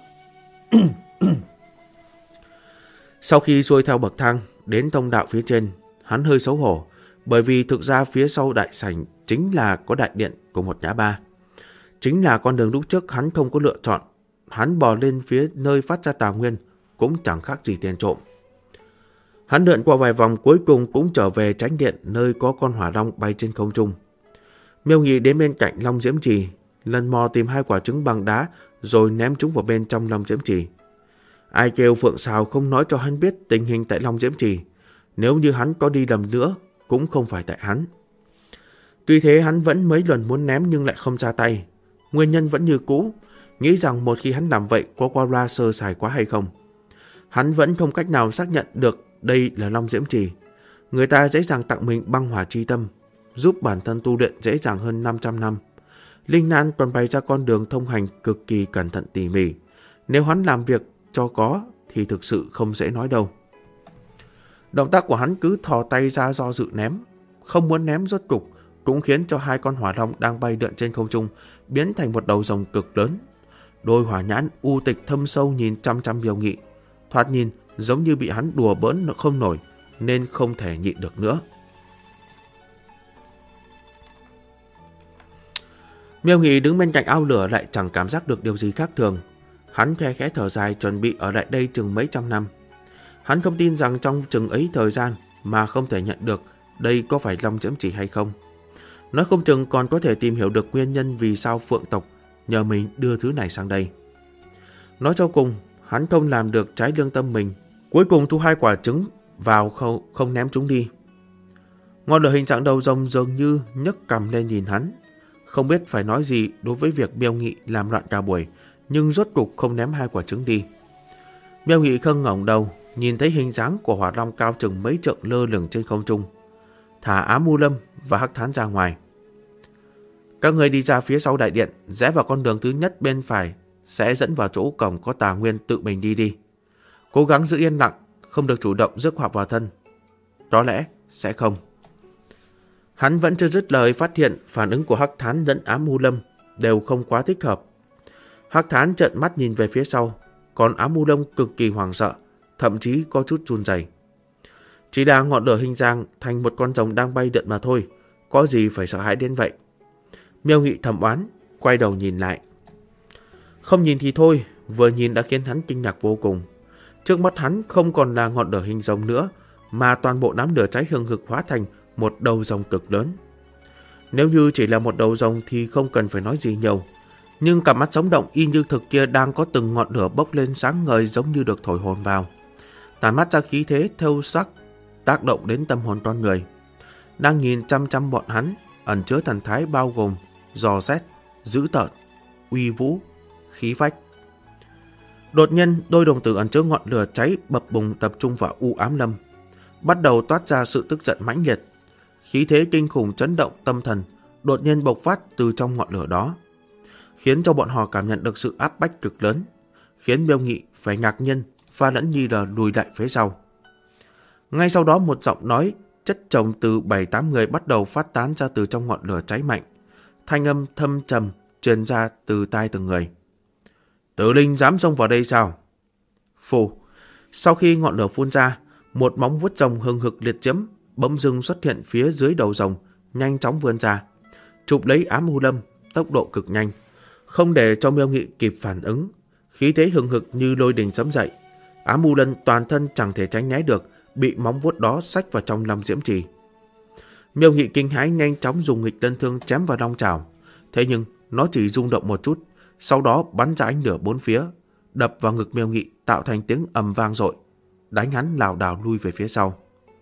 Sau khi xuôi theo bậc thang đến thông đạo phía trên, hắn hơi xấu hổ, bởi vì thực ra phía sau đại sảnh chính là có đại điện của một nhã ba. Chính là con đường lúc trước hắn không có lựa chọn. Hắn bò lên phía nơi phát ra tà nguyên, cũng chẳng khác gì tên trộm. Hắn lượn qua vài vòng, cuối cùng cũng trở về tránh điện nơi có con hỏa long bay trên không trung. Miêu Nghị đến bên cạnh long diễm trì, lần mò tìm 2 quả trứng bằng đá rồi ném chúng vào bên trong long diễm trì. Ai kêu Phượng Sào không nói cho hắn biết tình hình tại long diễm trì. Nếu như hắn có đi lầm nữa, cũng không phải tại hắn. Tuy thế hắn vẫn mấy lần muốn ném nhưng lại không ra tay. Nguyên nhân vẫn như cũ, nghĩ rằng một khi hắn làm vậy có qua loa sơ sài quá hay không. Hắn vẫn không cách nào xác nhận được đây là long diễm trì. Người ta dễ dàng tặng mình băng hỏa chi tâm, giúp bản thân tu luyện dễ dàng hơn 500 năm. Linh Nan còn bày ra con đường thông hành cực kỳ cẩn thận tỉ mỉ. Nếu hắn làm việc cho có thì thực sự không dễ nói đâu. Động tác của hắn cứ thò tay ra do dự ném, không muốn ném rốt cục, cũng khiến cho 2 con hỏa long đang bay lượn trên không trung biến thành một đầu rồng cực lớn. Đôi hỏa nhãn u tịch thâm sâu nhìn chăm chăm Miêu Nghị, thoạt nhìn giống như bị hắn đùa bỡn không nổi nên không thể nhịn được nữa. Miêu Nghị đứng bên cạnh ao lửa lại chẳng cảm giác được điều gì khác thường. Hắn khe khẽ thở dài, chuẩn bị ở lại đây chừng mấy trăm năm. Hắn không tin rằng trong chừng ấy thời gian mà không thể nhận được đây có phải long diễm trì hay không. Nói không chừng còn có thể tìm hiểu được nguyên nhân vì sao Phượng tộc nhờ mình đưa thứ này sang đây. Nói cho cùng, hắn không làm được trái lương tâm mình. Cuối cùng thu 2 quả trứng vào không ném chúng đi. Ngọn lửa hình trạng đầu rồng dường như nhấc cằm lên nhìn hắn. Không biết phải nói gì đối với việc Miêu Nghị làm loạn cả buổi, nhưng rốt cục không ném 2 quả trứng đi. Miêu Nghị không ngẩng đầu, nhìn thấy hình dáng của hỏa long cao chừng mấy trượng lơ lửng trên không trung, thả Á Mu Lâm và Hắc Thán ra ngoài. Các người đi ra phía sau đại điện, rẽ vào con đường thứ nhất bên phải, sẽ dẫn vào chỗ cổng có tà nguyên, tự mình đi đi. Cố gắng giữ yên lặng, không được chủ động rước họa vào thân. Có lẽ sẽ không. Hắn vẫn chưa dứt lời, phát hiện phản ứng của Hắc Thán lẫn Á Mu Lâm đều không quá thích hợp. Hắc Thán trợn mắt nhìn về phía sau, còn Á Mu Lâm cực kỳ hoảng sợ, thậm chí có chút run rẩy. Chỉ là ngọn lửa hình dạng thành một con rồng đang bay lượn mà thôi, có gì phải sợ hãi đến vậy. Miêu Nghị thầm oán, quay đầu nhìn lại. Không nhìn thì thôi, vừa nhìn đã khiến hắn kinh ngạc vô cùng. Trước mắt hắn không còn là ngọn lửa hình rồng nữa, mà toàn bộ đám lửa cháy hừng hực hóa thành một đầu rồng cực lớn. Nếu như chỉ là một đầu rồng thì không cần phải nói gì nhiều, nhưng cặp mắt sống động y như thực kia đang có từng ngọn lửa bốc lên sáng ngời giống như được thổi hồn vào, tản mát ra khí thế thêu sắc, tác động đến tâm hồn con người. Đang nhìn chăm chăm bọn hắn, ẩn chứa thần thái bao gồm dò xét, dữ tợn, uy vũ, khí phách. Đột nhiên, đôi đồng tử ẩn chứa ngọn lửa cháy bập bùng tập trung vào U Ám Lâm, bắt đầu toát ra sự tức giận mãnh liệt. Khí thế kinh khủng chấn động tâm thần đột nhiên bộc phát từ trong ngọn lửa đó, khiến cho bọn họ cảm nhận được sự áp bách cực lớn, khiến Miêu Nghị phải ngạc nhiên, pha lẫn nghi ngờ lùi lại phía sau. Ngay sau đó một giọng nói chất chồng từ 7-8 người bắt đầu phát tán ra từ trong ngọn lửa cháy mạnh, thanh âm thâm trầm truyền ra từ tai từng người. Tử linh dám xông vào đây sao? Phù! Sau khi ngọn lửa phun ra, một móng vuốt rồng hừng hực liệt diễm bỗng dưng xuất hiện phía dưới đầu rồng, nhanh chóng vươn ra, chụp lấy Ám Mu Lâm, tốc độ cực nhanh, không để cho Miêu Nghị kịp phản ứng. Khí thế hừng hực như lôi đình sấm dậy, Ám Mu Lâm toàn thân chẳng thể tránh né được, bị móng vuốt đó xách vào trong long diễm trì. Miêu Nghị kinh hãi nhanh chóng dùng nghịch tân thương chém vào long trảo, thế nhưng nó chỉ rung động một chút, sau đó bắn ra ánh lửa bốn phía, đập vào ngực Miêu Nghị tạo thành tiếng ầm vang dội, đánh hắn lảo đảo lui về phía sau.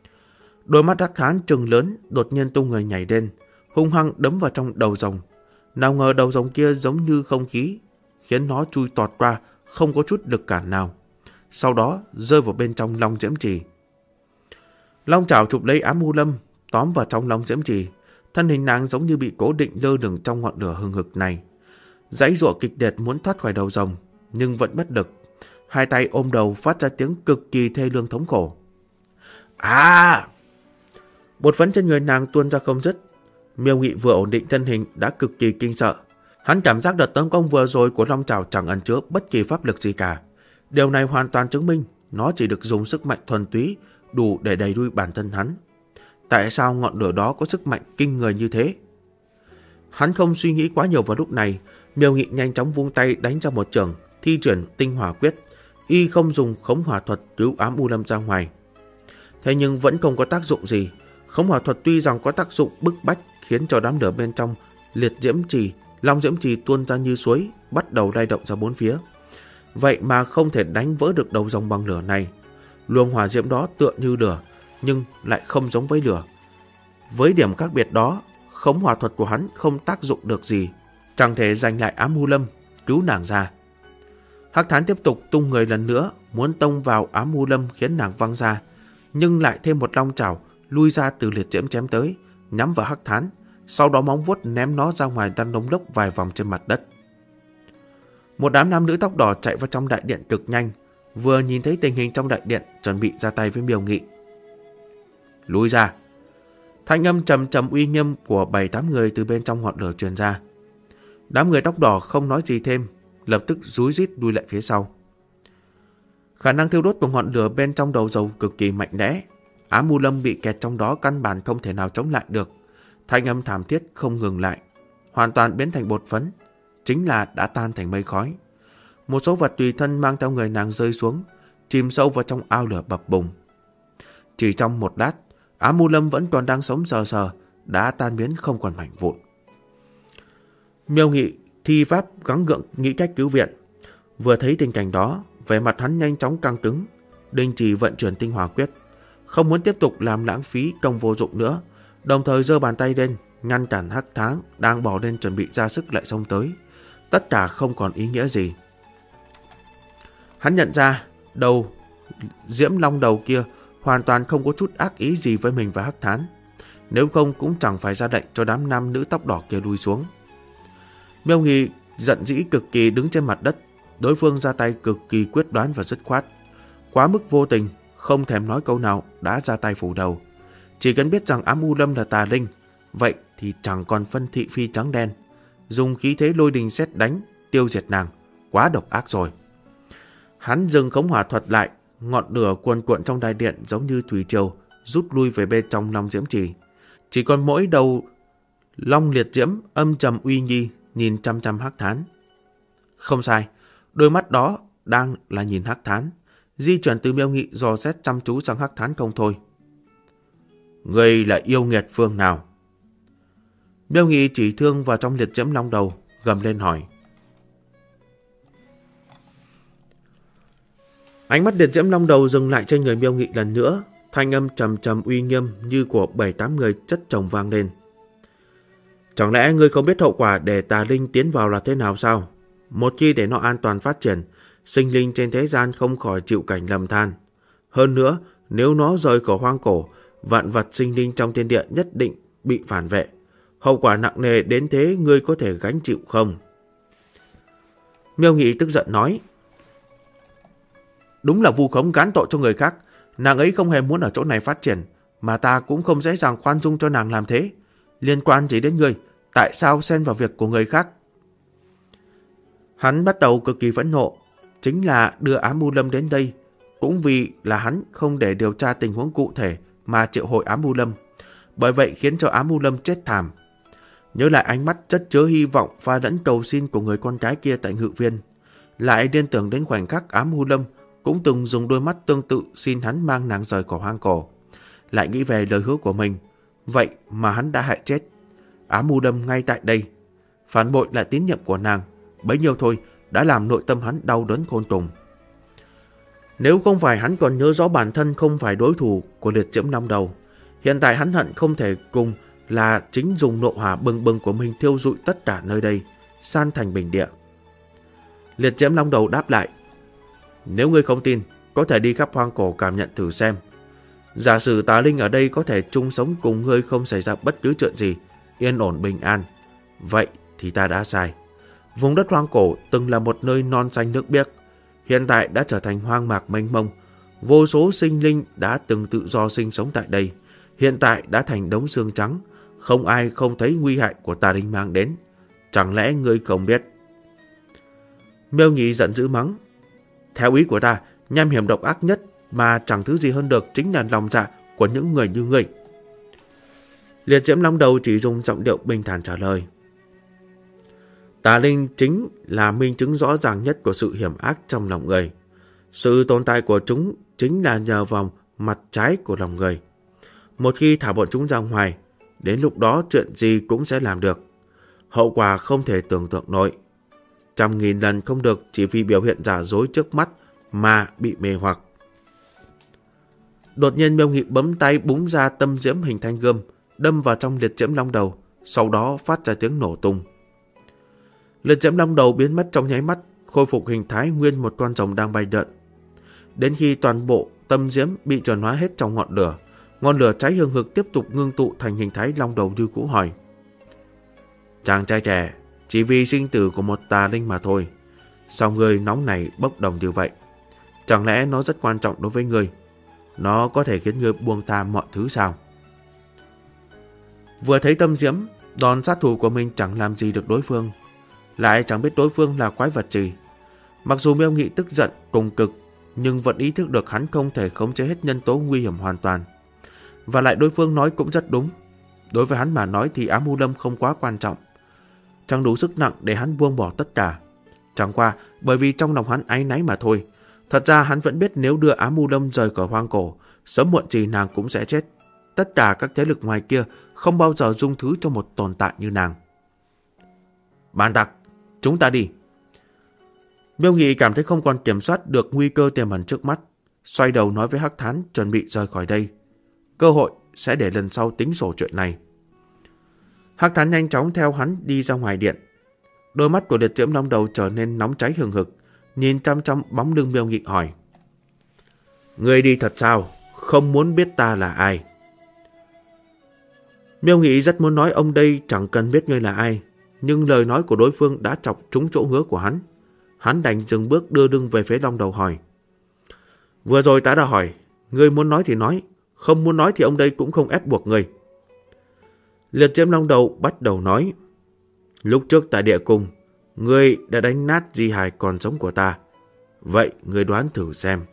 Đôi mắt Hắc Thán trừng lớn, đột nhiên tung người nhảy lên, hung hăng đấm vào trong đầu rồng. Nào ngờ đầu rồng kia giống như không khí, khiến nó chui tọt qua, không có chút lực cản nào, sau đó rơi vào bên trong long diễm trì. Long chảo chụp lấy Ám Mu Lâm, tóm vào trong long diễm trì, thân hình nàng giống như bị cố định lơ lửng trong ngọn lửa hừng hực này. Giãy giụa kịch liệt muốn thoát khỏi đầu rồng, nhưng vẫn bất lực. Hai tay ôm đầu phát ra tiếng cực kỳ thê lương thống khổ. Bột phấn trên người nàng tuôn ra không dứt. Miêu Nghị vừa ổn định thân hình đã cực kỳ kinh sợ. Hắn cảm giác đợt tấn công vừa rồi của long trảo chẳng ẩn chứa bất kỳ pháp lực gì cả. Điều này hoàn toàn chứng minh nó chỉ được dùng sức mạnh thuần túy đủ để đẩy đuôi bản thân hắn. Tại sao ngọn lửa đó có sức mạnh kinh người như thế? Hắn không suy nghĩ quá nhiều vào lúc này. Miêu Nghị nhanh chóng vung tay đánh ra một chưởng, thi triển tinh hỏa quyết. Y không dùng khống hỏa thuật cứu Ám U Lâm ra ngoài. Thế nhưng vẫn không có tác dụng gì. Khống hỏa thuật tuy rằng có tác dụng bức bách, khiến cho đám lửa bên trong liệt diễm trì, long diễm trì tuôn ra như suối, bắt đầu lay động ra bốn phía. Vậy mà không thể đánh vỡ được đầu rồng bằng lửa này. Luồng hỏa diễm đó tựa như lửa, nhưng lại không giống với lửa. Với điểm khác biệt đó, khống hỏa thuật của hắn không tác dụng được gì, chẳng thể giành lại Ám U Lâm, cứu nàng ra. Hắc Thán tiếp tục tung người lần nữa, muốn tông vào Ám U Lâm khiến nàng văng ra, nhưng lại thêm một long chảo lui ra từ liệt diễm chém tới, nhắm vào Hắc Thán, sau đó móng vuốt ném nó ra ngoài lăn lông lốc vài vòng trên mặt đất. Một đám nam nữ tóc đỏ chạy vào trong đại điện cực nhanh, vừa nhìn thấy tình hình trong đại điện chuẩn bị ra tay với Miêu Nghị. Lui ra! Thanh âm trầm trầm uy nghiêm của 7-8 người từ bên trong ngọn lửa truyền ra. Đám người tóc đỏ không nói gì thêm, lập tức rúi rít lui lại phía sau. Khả năng thiêu đốt của ngọn lửa bên trong đầu dầu cực kỳ mạnh mẽ. Ám U Lâm bị kẹt trong đó căn bản không thể nào chống lại được. Thanh âm thảm thiết không ngừng lại, hoàn toàn biến thành bột phấn, chính là đã tan thành mây khói. Một số vật tùy thân mang theo người nàng rơi xuống, chìm sâu vào trong ao lửa bập bùng. Chỉ trong một lát, Ám U Lâm vẫn còn đang sống sờ sờ, đã tan biến không còn mảnh vụn. Miêu Nghị thi pháp gắng gượng nghĩ cách cứu viện. Vừa thấy tình cảnh đó, vẻ mặt hắn nhanh chóng căng cứng, đình chỉ vận chuyển tinh hỏa quyết, không muốn tiếp tục làm lãng phí công vô dụng nữa, đồng thời giơ bàn tay lên ngăn cản Hắc Thán đang bỏ lên chuẩn bị ra sức lại xông tới. Tất cả không còn ý nghĩa gì. Hắn nhận ra đầu diễm long đầu kia hoàn toàn không có chút ác ý gì với mình và Hắc Thán, nếu không cũng chẳng phải ra lệnh cho đám nam nữ tóc đỏ kia lui xuống. Miêu Nghị giận dĩ cực kỳ đứng trên mặt đất, đối phương ra tay cực kỳ quyết đoán và dứt khoát, quá mức vô tình, không thèm nói câu nào đã ra tay phủ đầu. Chỉ cần biết rằng Ám U Lâm là tà linh, vậy thì chẳng còn phân thị phi trắng đen, dùng khí thế lôi đình sét đánh tiêu diệt nàng, quá độc ác rồi. Hắn dừng khống hỏa thuật lại, ngọn lửa cuồn cuộn trong đại điện giống như thủy triều rút lui về bên trong long diễm trì. Chỉ còn mỗi đầu long liệt diễm âm trầm uy nghi nhìn chăm chăm Hắc Thán. Không sai, đôi mắt đó đang là nhìn Hắc Thán, di chuyển từ Miêu Nghị dò xét chăm chú sang Hắc Thán không thôi. Ngươi là yêu nghiệt phương nào? Miêu Nghị chỉ thương vào trong liệt diễm long đầu, gầm lên hỏi. Ánh mắt liệt diễm long đầu dừng lại trên người Miêu Nghị lần nữa, thanh âm trầm trầm uy nghiêm như của 7-8 người chất chồng vang lên. Chẳng lẽ ngươi không biết hậu quả để tà linh tiến vào là thế nào sao? Một khi để nó an toàn phát triển, sinh linh trên thế gian không khỏi chịu cảnh lầm than. Hơn nữa, nếu nó rời khỏi hoang cổ, vạn vật sinh linh trong thiên địa nhất định bị phản vệ. Hậu quả nặng nề đến thế ngươi có thể gánh chịu không? Miêu Nghị tức giận nói. Đúng là vu khống gán tội cho người khác. Nàng ấy không hề muốn ở chỗ này phát triển, mà ta cũng không dễ dàng khoan dung cho nàng làm thế. Liên quan gì đến ngươi? Tại sao xen vào việc của người khác? Hắn bắt đầu cực kỳ phẫn nộ. Chính là đưa Ám U Lâm đến đây cũng vì là hắn không để điều tra tình huống cụ thể mà triệu hồi Ám U Lâm, bởi vậy khiến cho Ám U Lâm chết thảm. Nhớ lại ánh mắt chất chứa hy vọng pha lẫn cầu xin của người con gái kia tại Ngự Viên, lại liên tưởng đến khoảnh khắc Ám U Lâm cũng từng dùng đôi mắt tương tự xin hắn mang nàng rời khỏi hoang cổ. Lại nghĩ về lời hứa của mình, vậy mà hắn đã hại chết Ám U Lâm ngay tại đây. Phản bội lại tín nhiệm của nàng, bấy nhiêu thôi đã làm nội tâm hắn đau đớn khôn cùng. Nếu không phải hắn còn nhớ rõ bản thân không phải đối thủ của liệt diễm long đầu, hiện tại hắn hận không thể cùng là chính dùng nộ hỏa bừng bừng của mình thiêu rụi tất cả nơi đây, san thành bình địa. Liệt diễm long đầu đáp lại. Nếu ngươi không tin, có thể đi khắp hoang cổ cảm nhận thử xem. Giả sử tà linh ở đây có thể chung sống cùng ngươi không xảy ra bất cứ chuyện gì, yên ổn bình an. Vậy thì ta đã sai. Vùng đất hoang cổ từng là một nơi non xanh nước biếc, hiện tại đã trở thành hoang mạc mênh mông. Vô số sinh linh đã từng tự do sinh sống tại đây, hiện tại đã thành đống xương trắng. Không ai không thấy nguy hại của tà linh mang đến. Chẳng lẽ ngươi không biết? Miêu Nhị giận dữ mắng. Theo ý của ta, nham hiểm độc ác nhất mà chẳng thứ gì hơn được chính là lòng dạ của những người như ngươi. Liệt Diễm Long Đầu chỉ dùng giọng điệu bình thản trả lời. Tà linh chính là minh chứng rõ ràng nhất của sự hiểm ác trong lòng người. Sự tồn tại của chúng chính là nhờ vào mặt trái của lòng người. Một khi thả bọn chúng ra ngoài, đến lúc đó chuyện gì cũng sẽ làm được. Hậu quả không thể tưởng tượng nổi. 100.000 lần không được chỉ vì biểu hiện giả dối trước mắt mà bị mê hoặc. Đột nhiên Miêu Nghị bấm tay búng ra tâm diễm hình thanh gươm, đâm vào trong Liệt Diễm Long Đầu, sau đó phát ra tiếng nổ tung. Liệt Diễm Long Đầu biến mất trong nháy mắt, khôi phục hình thái nguyên một con rồng đang bay lượn. Đến khi toàn bộ tâm diễm bị chuyển hóa hết trong ngọn lửa cháy hừng hực tiếp tục ngưng tụ thành hình thái long đầu như cũ hỏi. Chàng trai trẻ, chỉ vì sinh tử của một tà linh mà thôi, sao ngươi nóng này bốc đồng như vậy? Chẳng lẽ nó rất quan trọng đối với ngươi? Nó có thể khiến ngươi buông tha mọi thứ sao? Vừa thấy tâm diễm, đòn sát thủ của mình chẳng làm gì được đối phương, lại chẳng biết đối phương là quái vật gì. Mặc dù Miêu Nghị tức giận cùng cực, nhưng vẫn ý thức được hắn không thể khống chế hết nhân tố nguy hiểm hoàn toàn. Và lại đối phương nói cũng rất đúng. Đối với hắn mà nói thì Ám U Lâm không quá quan trọng, chẳng đủ sức nặng để hắn buông bỏ tất cả. Chẳng qua bởi vì trong lòng hắn áy náy mà thôi. Thật ra hắn vẫn biết nếu đưa Ám U Lâm rời khỏi hoang cổ, sớm muộn gì nàng cũng sẽ chết. Tất cả các thế lực ngoài kia không bao giờ dung thứ cho một tồn tại như nàng. Bàn tặc, chúng ta đi. Miêu Nghị cảm thấy không còn kiểm soát được nguy cơ tiềm ẩn trước mắt, xoay đầu nói với Hắc Thán chuẩn bị rời khỏi đây. Cơ hội sẽ để lần sau tính sổ chuyện này. Hắc Thán nhanh chóng theo hắn đi ra ngoài điện. Đôi mắt của Liệt Diễm Long Đầu trở nên nóng cháy hừng hực, nhìn chăm chăm bóng lưng Miêu Nghị hỏi. Ngươi đi thật sao? Không muốn biết ta là ai? Miêu Nghị rất muốn nói ông đây chẳng cần biết ngươi là ai, nhưng lời nói của đối phương đã chọc trúng chỗ ngứa của hắn. Hắn đành dừng bước đưa lưng về phía Long Đầu hỏi. Vừa rồi ta đã hỏi, ngươi muốn nói thì nói, không muốn nói thì ông đây cũng không ép buộc ngươi. Liệt Diễm Long Đầu bắt đầu nói. Lúc trước tại địa cung, ngươi đã đánh nát di hài còn sống của ta. Vậy ngươi đoán thử xem.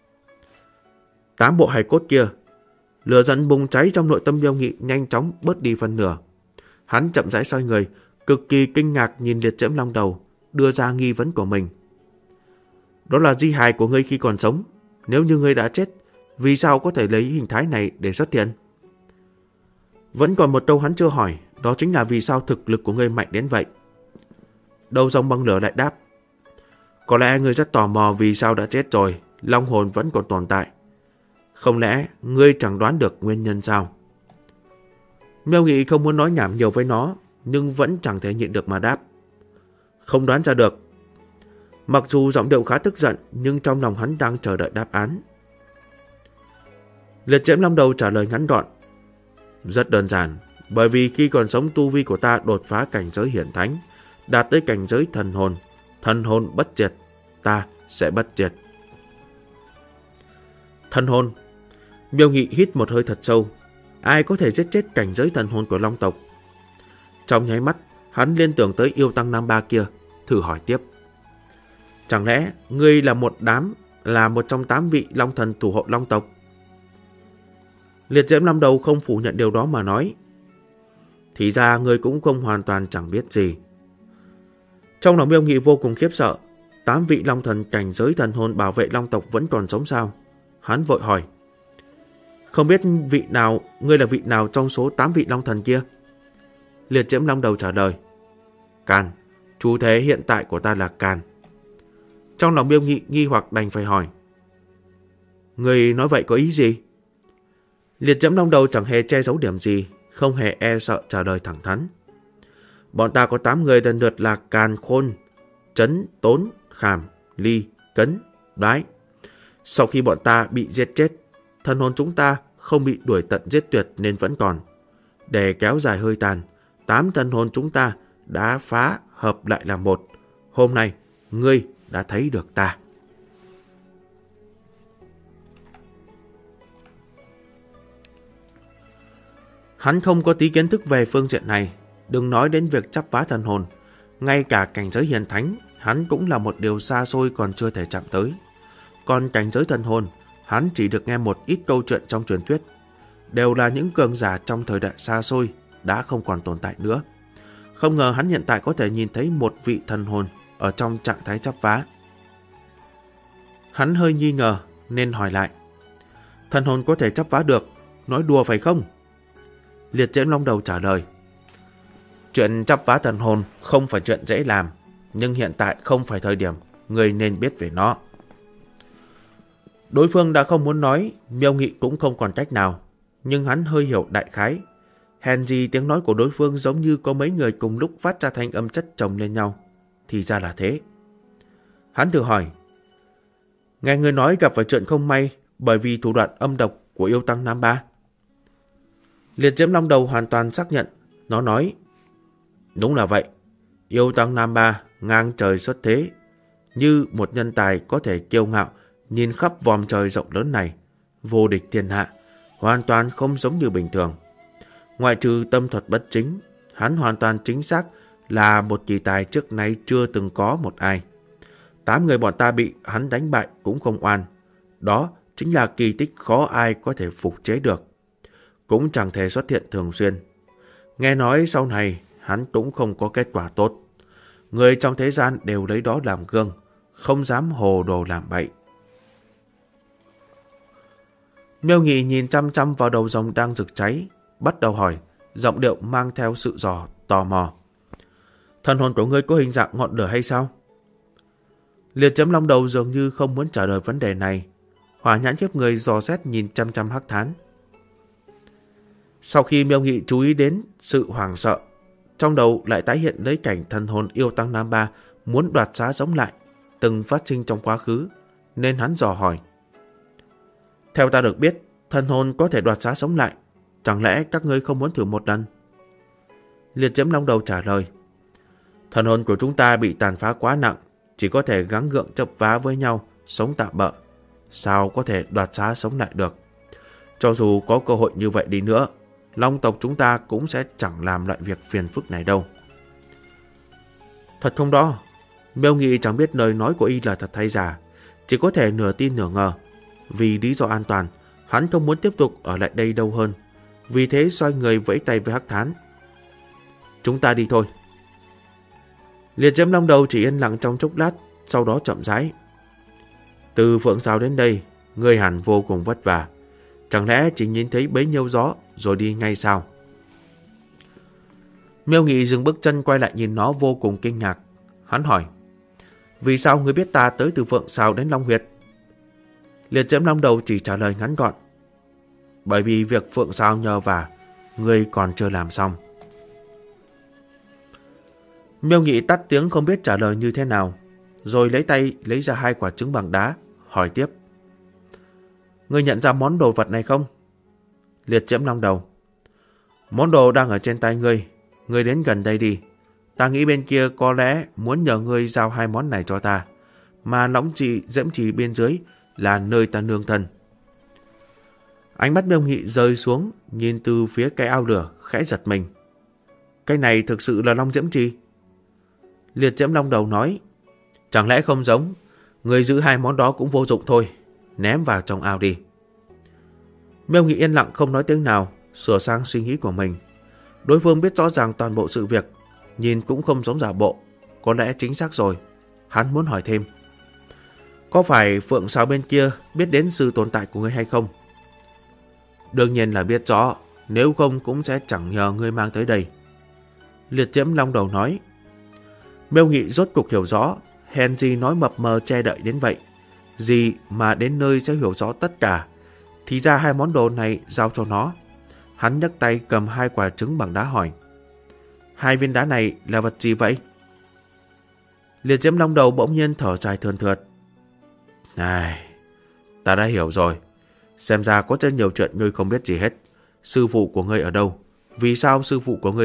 8 bộ hài cốt kia. Lửa giận bùng cháy trong nội tâm Miêu Nghị nhanh chóng bớt đi phần nửa. Hắn chậm rãi xoay người, cực kỳ kinh ngạc nhìn Liệt Diễm Long Đầu, đưa ra nghi vấn của mình. Đó là di hài của ngươi khi còn sống. Nếu như ngươi đã chết, vì sao có thể lấy hình thái này để xuất hiện? Vẫn còn một câu hắn chưa hỏi, đó chính là vì sao thực lực của ngươi mạnh đến vậy? Đầu rồng băng lửa lại đáp. Có lẽ ngươi rất tò mò vì sao đã chết rồi, long hồn vẫn còn tồn tại. Không lẽ ngươi chẳng đoán được nguyên nhân sao? Miêu Nghị không muốn nói nhảm nhiều với nó, nhưng vẫn chẳng thể nhịn được mà đáp. Không đoán ra được. Mặc dù giọng điệu khá tức giận, nhưng trong lòng hắn đang chờ đợi đáp án. Liệt Diễm Long Đầu trả lời ngắn gọn. Rất đơn giản, bởi vì khi còn sống tu vi của ta đột phá cảnh giới hiển thánh, đạt tới cảnh giới thần hồn bất diệt, ta sẽ bất diệt. Thần hồn. Miêu Nghị hít một hơi thật sâu. Ai có thể giết chết cảnh giới thần hồn của Long tộc? Trong nháy mắt, hắn liên tưởng tới yêu tăng Nam Ba kia, thử hỏi tiếp. Chẳng lẽ ngươi là một trong 8 vị Long thần thủ hộ Long tộc? Liệt Diễm Long Đầu không phủ nhận điều đó mà nói. Thì ra ngươi cũng không hoàn toàn chẳng biết gì. Trong lòng Miêu Nghị vô cùng khiếp sợ. 8 vị Long thần cảnh giới thần hồn bảo vệ Long tộc vẫn còn sống sao? Hắn vội hỏi. Không biết ngươi là vị nào trong số 8 vị Long thần kia? Liệt Diễm Long Đầu trả lời. Can, chủ thế hiện tại của ta là Can. Trong lòng Miêu Nghị nghi hoặc đành phải hỏi. Ngươi nói vậy có ý gì? Liệt Diễm Long Đầu chẳng hề che giấu điểm gì, không hề e sợ trả lời thẳng thắn. Bọn ta có 8 người lần lượt là Càn, Khôn, Trấn, Tốn, Khảm, Ly, Cấn, Đoái. Sau khi bọn ta bị giết chết, thần hồn chúng ta không bị đuổi tận giết tuyệt nên vẫn còn. Để kéo dài hơi tàn, 8 thần hồn chúng ta đã phá hợp lại là một. Hôm nay, ngươi đã thấy được ta. Hắn không có tí kiến thức về phương diện này, đừng nói đến việc chắp vá thần hồn. Ngay cả cảnh giới hiền thánh, hắn cũng là một điều xa xôi còn chưa thể chạm tới. Còn cảnh giới thần hồn, hắn chỉ được nghe một ít câu chuyện trong truyền thuyết. Đều là những cường giả trong thời đại xa xôi, đã không còn tồn tại nữa. Không ngờ hắn hiện tại có thể nhìn thấy một vị thần hồn ở trong trạng thái chắp vá. Hắn hơi nghi ngờ nên hỏi lại. Thần hồn có thể chắp vá được, nói đùa phải không? Liệt Diễm Long Đầu trả lời. Chuyện chắp vá thần hồn không phải chuyện dễ làm, nhưng hiện tại không phải thời điểm người nên biết về nó. Đối phương đã không muốn nói, Miêu Nghị cũng không còn cách nào, nhưng hắn hơi hiểu đại khái. Hèn gì tiếng nói của đối phương giống như có mấy người cùng lúc phát ra thanh âm chất chồng lên nhau. Thì ra là thế. Hắn thử hỏi. Nghe người nói gặp phải chuyện không may bởi vì thủ đoạn âm độc của yêu tăng Nam Ba. Liệt Diễm Long Đầu hoàn toàn xác nhận. Nó nói. Đúng là vậy. Yêu tăng Nam Ba ngang trời xuất thế. Như một nhân tài có thể kiêu ngạo nhìn khắp vòm trời rộng lớn này. Vô địch thiên hạ. Hoàn toàn không giống như bình thường. Ngoại trừ tâm thuật bất chính, hắn hoàn toàn chính xác là một kỳ tài trước nay chưa từng có một ai. 8 người bọn ta bị hắn đánh bại cũng không oan. Đó chính là kỳ tích khó ai có thể phục chế được. Cũng chẳng thể xuất hiện thường xuyên. Nghe nói sau này hắn cũng không có kết quả tốt. Người trong thế gian đều lấy đó làm gương, không dám hồ đồ làm bậy. Miêu Nghị nhìn chăm chăm vào đầu rồng đang rực cháy, bắt đầu hỏi, giọng điệu mang theo sự tò mò. Thần hồn của ngươi có hình dạng ngọn lửa hay sao? Liệt Diễm Long Đầu dường như không muốn trả lời vấn đề này. Hỏa nhãn khiếp người dò xét nhìn chăm chăm Hắc Thán. Sau khi Miêu Nghị chú ý đến sự hoảng sợ, trong đầu lại tái hiện lấy cảnh thần hồn yêu tăng Nam Ba muốn đoạt xá sống lại, từng phát sinh trong quá khứ, nên hắn dò hỏi. Theo ta được biết, thần hồn có thể đoạt xá sống lại, chẳng lẽ các ngươi không muốn thử một lần? Liệt Diễm Long Đầu trả lời. Thần hồn của chúng ta bị tàn phá quá nặng, chỉ có thể gắng gượng chập vá với nhau, sống tạm bợ. Sao có thể đoạt xá sống lại được? Cho dù có cơ hội như vậy đi nữa, Long tộc chúng ta cũng sẽ chẳng làm loại việc phiền phức này đâu. Thật không đó? Miêu Nghị chẳng biết lời nói của y là thật hay giả, chỉ có thể nửa tin nửa ngờ. Vì lý do an toàn, hắn không muốn tiếp tục ở lại đây đâu hơn. Vì thế xoay người vẫy tay với Hắc Thán. Chúng ta đi thôi. Liệt Diễm Long Đầu chỉ yên lặng trong chốc lát, sau đó chậm rãi. Từ Phượng Sao đến đây, ngươi hẳn vô cùng vất vả. Chẳng lẽ chỉ nhìn thấy bấy nhiêu gió rồi đi ngay sao? Miêu Nghị dừng bước chân quay lại nhìn nó vô cùng kinh ngạc. Hắn hỏi. Vì sao ngươi biết ta tới từ Phượng Sao đến Long Huyệt? Liệt Diễm Long Đầu chỉ trả lời ngắn gọn. Bởi vì việc Phượng Sao nhờ vả, ngươi còn chưa làm xong. Miêu Nghị tắt tiếng không biết trả lời như thế nào, rồi lấy tay lấy ra 2 quả trứng bằng đá, hỏi tiếp. Ngươi nhận ra món đồ vật này không? Liệt Diễm Long Đầu. Món đồ đang ở trên tay ngươi, ngươi đến gần đây đi. Ta nghĩ bên kia có lẽ muốn nhờ ngươi giao 2 món này cho ta, mà Lõng Diễm Trì bên dưới là nơi ta nương thân. Ánh mắt Miêu Nghị rơi xuống, nhìn từ phía cái ao lửa, khẽ giật mình. Cái này thực sự là Long Diễm Trì? Liệt Diễm Long Đầu nói. Chẳng lẽ không giống? Người giữ 2 món đó cũng vô dụng thôi. Ném vào trong ao đi. Miêu Nghị yên lặng không nói tiếng nào, sửa sang suy nghĩ của mình. Đối phương biết rõ ràng toàn bộ sự việc, nhìn cũng không giống giả bộ. Có lẽ chính xác rồi. Hắn muốn hỏi thêm. Có phải Phượng Sao bên kia biết đến sự tồn tại của ngươi hay không? Đương nhiên là biết rõ, nếu không cũng sẽ chẳng nhờ ngươi mang tới đây. Liệt Diễm Long Đầu nói. Miêu Nghị rốt cục hiểu rõ, hèn gì nói mập mờ che đậy đến vậy. Gì mà đến nơi sẽ hiểu rõ tất cả. Thì ra 2 món đồ này giao cho nó. Hắn nhấc tay cầm 2 quả trứng bằng đá hỏi. 2 viên đá này là vật gì vậy? Liệt Diễm Long Đầu bỗng nhiên thở dài thườn thượt. Này, ta đã hiểu rồi. Xem ra có rất nhiều chuyện ngươi không biết gì hết. Sư phụ của ngươi ở đâu? Vì sao sư phụ của ngươi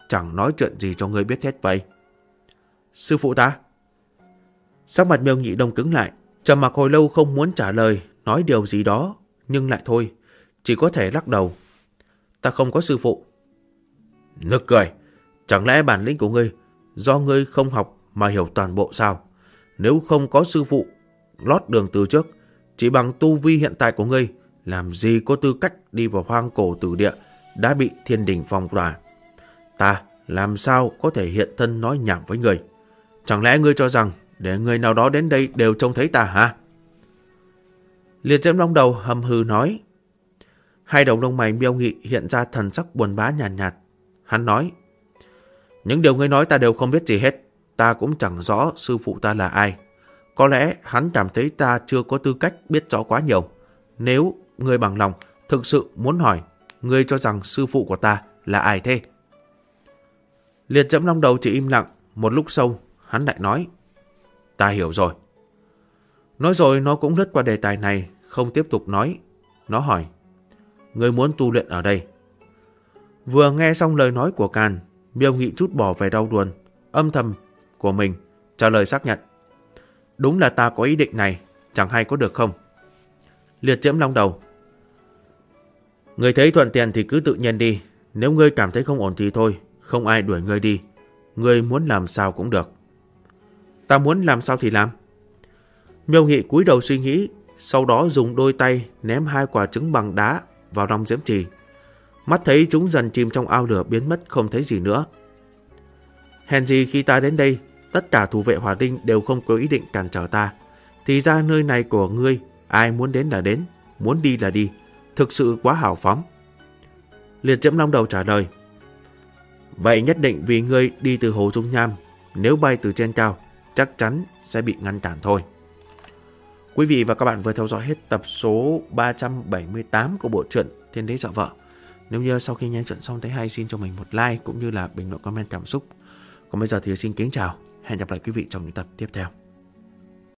chẳng nói chuyện gì cho ngươi biết hết vậy? Sư phụ ta? Sắc mặt Miêu Nhị đông cứng lại, trầm mặc hồi lâu không muốn trả lời, nói điều gì đó, nhưng lại thôi, chỉ có thể lắc đầu. Ta không có sư phụ. Nực cười, chẳng lẽ bản lĩnh của ngươi do ngươi không học mà hiểu toàn bộ sao? Nếu không có sư phụ lót đường từ trước, chỉ bằng tu vi hiện tại của ngươi, làm gì có tư cách đi vào hoang cổ tử địa đã bị thiên đình phong tỏa. Ta làm sao có thể hiện thân nói nhảm với ngươi? Chẳng lẽ ngươi cho rằng để người nào đó đến đây đều trông thấy ta hả? Liệt Diễm Long Đầu hầm hừ nói. Hai đầu lông mày Miêu Nghị hiện ra thần sắc buồn bã nhàn nhạt. Hắn nói, những điều ngươi nói ta đều không biết gì hết. Ta cũng chẳng rõ sư phụ ta là ai. Có lẽ hắn cảm thấy ta chưa có tư cách biết rõ quá nhiều. Nếu ngươi bằng lòng thực sự muốn hỏi, ngươi cho rằng sư phụ của ta là ai thế? Liệt Diễm Long Đầu chỉ im lặng. Một lúc sau hắn lại nói, ta hiểu rồi. Nói rồi nó cũng lướt qua đề tài này, không tiếp tục nói. Nó hỏi, ngươi muốn tu luyện ở đây? Vừa nghe xong lời nói của Càn, Miêu Nghị trút bỏ vẻ đau buồn, âm thầm của mình, trả lời xác nhận. Đúng là ta có ý định này, chẳng hay có được không? Liệt Diễm Long Đầu, ngươi thấy thuận tiện thì cứ tự nhiên đi. Nếu ngươi cảm thấy không ổn thì thôi, không ai đuổi ngươi đi. Ngươi muốn làm sao cũng được. Ta muốn làm sao thì làm. Miêu Nghị cúi đầu suy nghĩ, sau đó dùng đôi tay ném 2 quả trứng bằng đá vào trong diễm trì. Mắt thấy chúng dần chìm trong ao lửa biến mất không thấy gì nữa. Hèn gì khi ta đến đây, tất cả thủ vệ hỏa linh đều không có ý định cản trở ta. Thì ra nơi này của ngươi, ai muốn đến là đến, muốn đi là đi. Thực sự quá hào phóng. Liệt Diễm Long Đầu trả lời, vậy nhất định vì ngươi đi từ hồ dung nham, nếu bay từ trên cao, chắc chắn sẽ bị ngăn cản thôi. Quý vị và các bạn vừa theo dõi hết tập số 378 của bộ truyện Thiên Đế Dọa Vợ. Nếu như sau khi nghe chuyện xong thấy hay, xin cho mình một like cũng như là bình luận comment cảm xúc. Còn bây giờ thì xin kính chào, hẹn gặp lại quý vị trong những tập tiếp theo.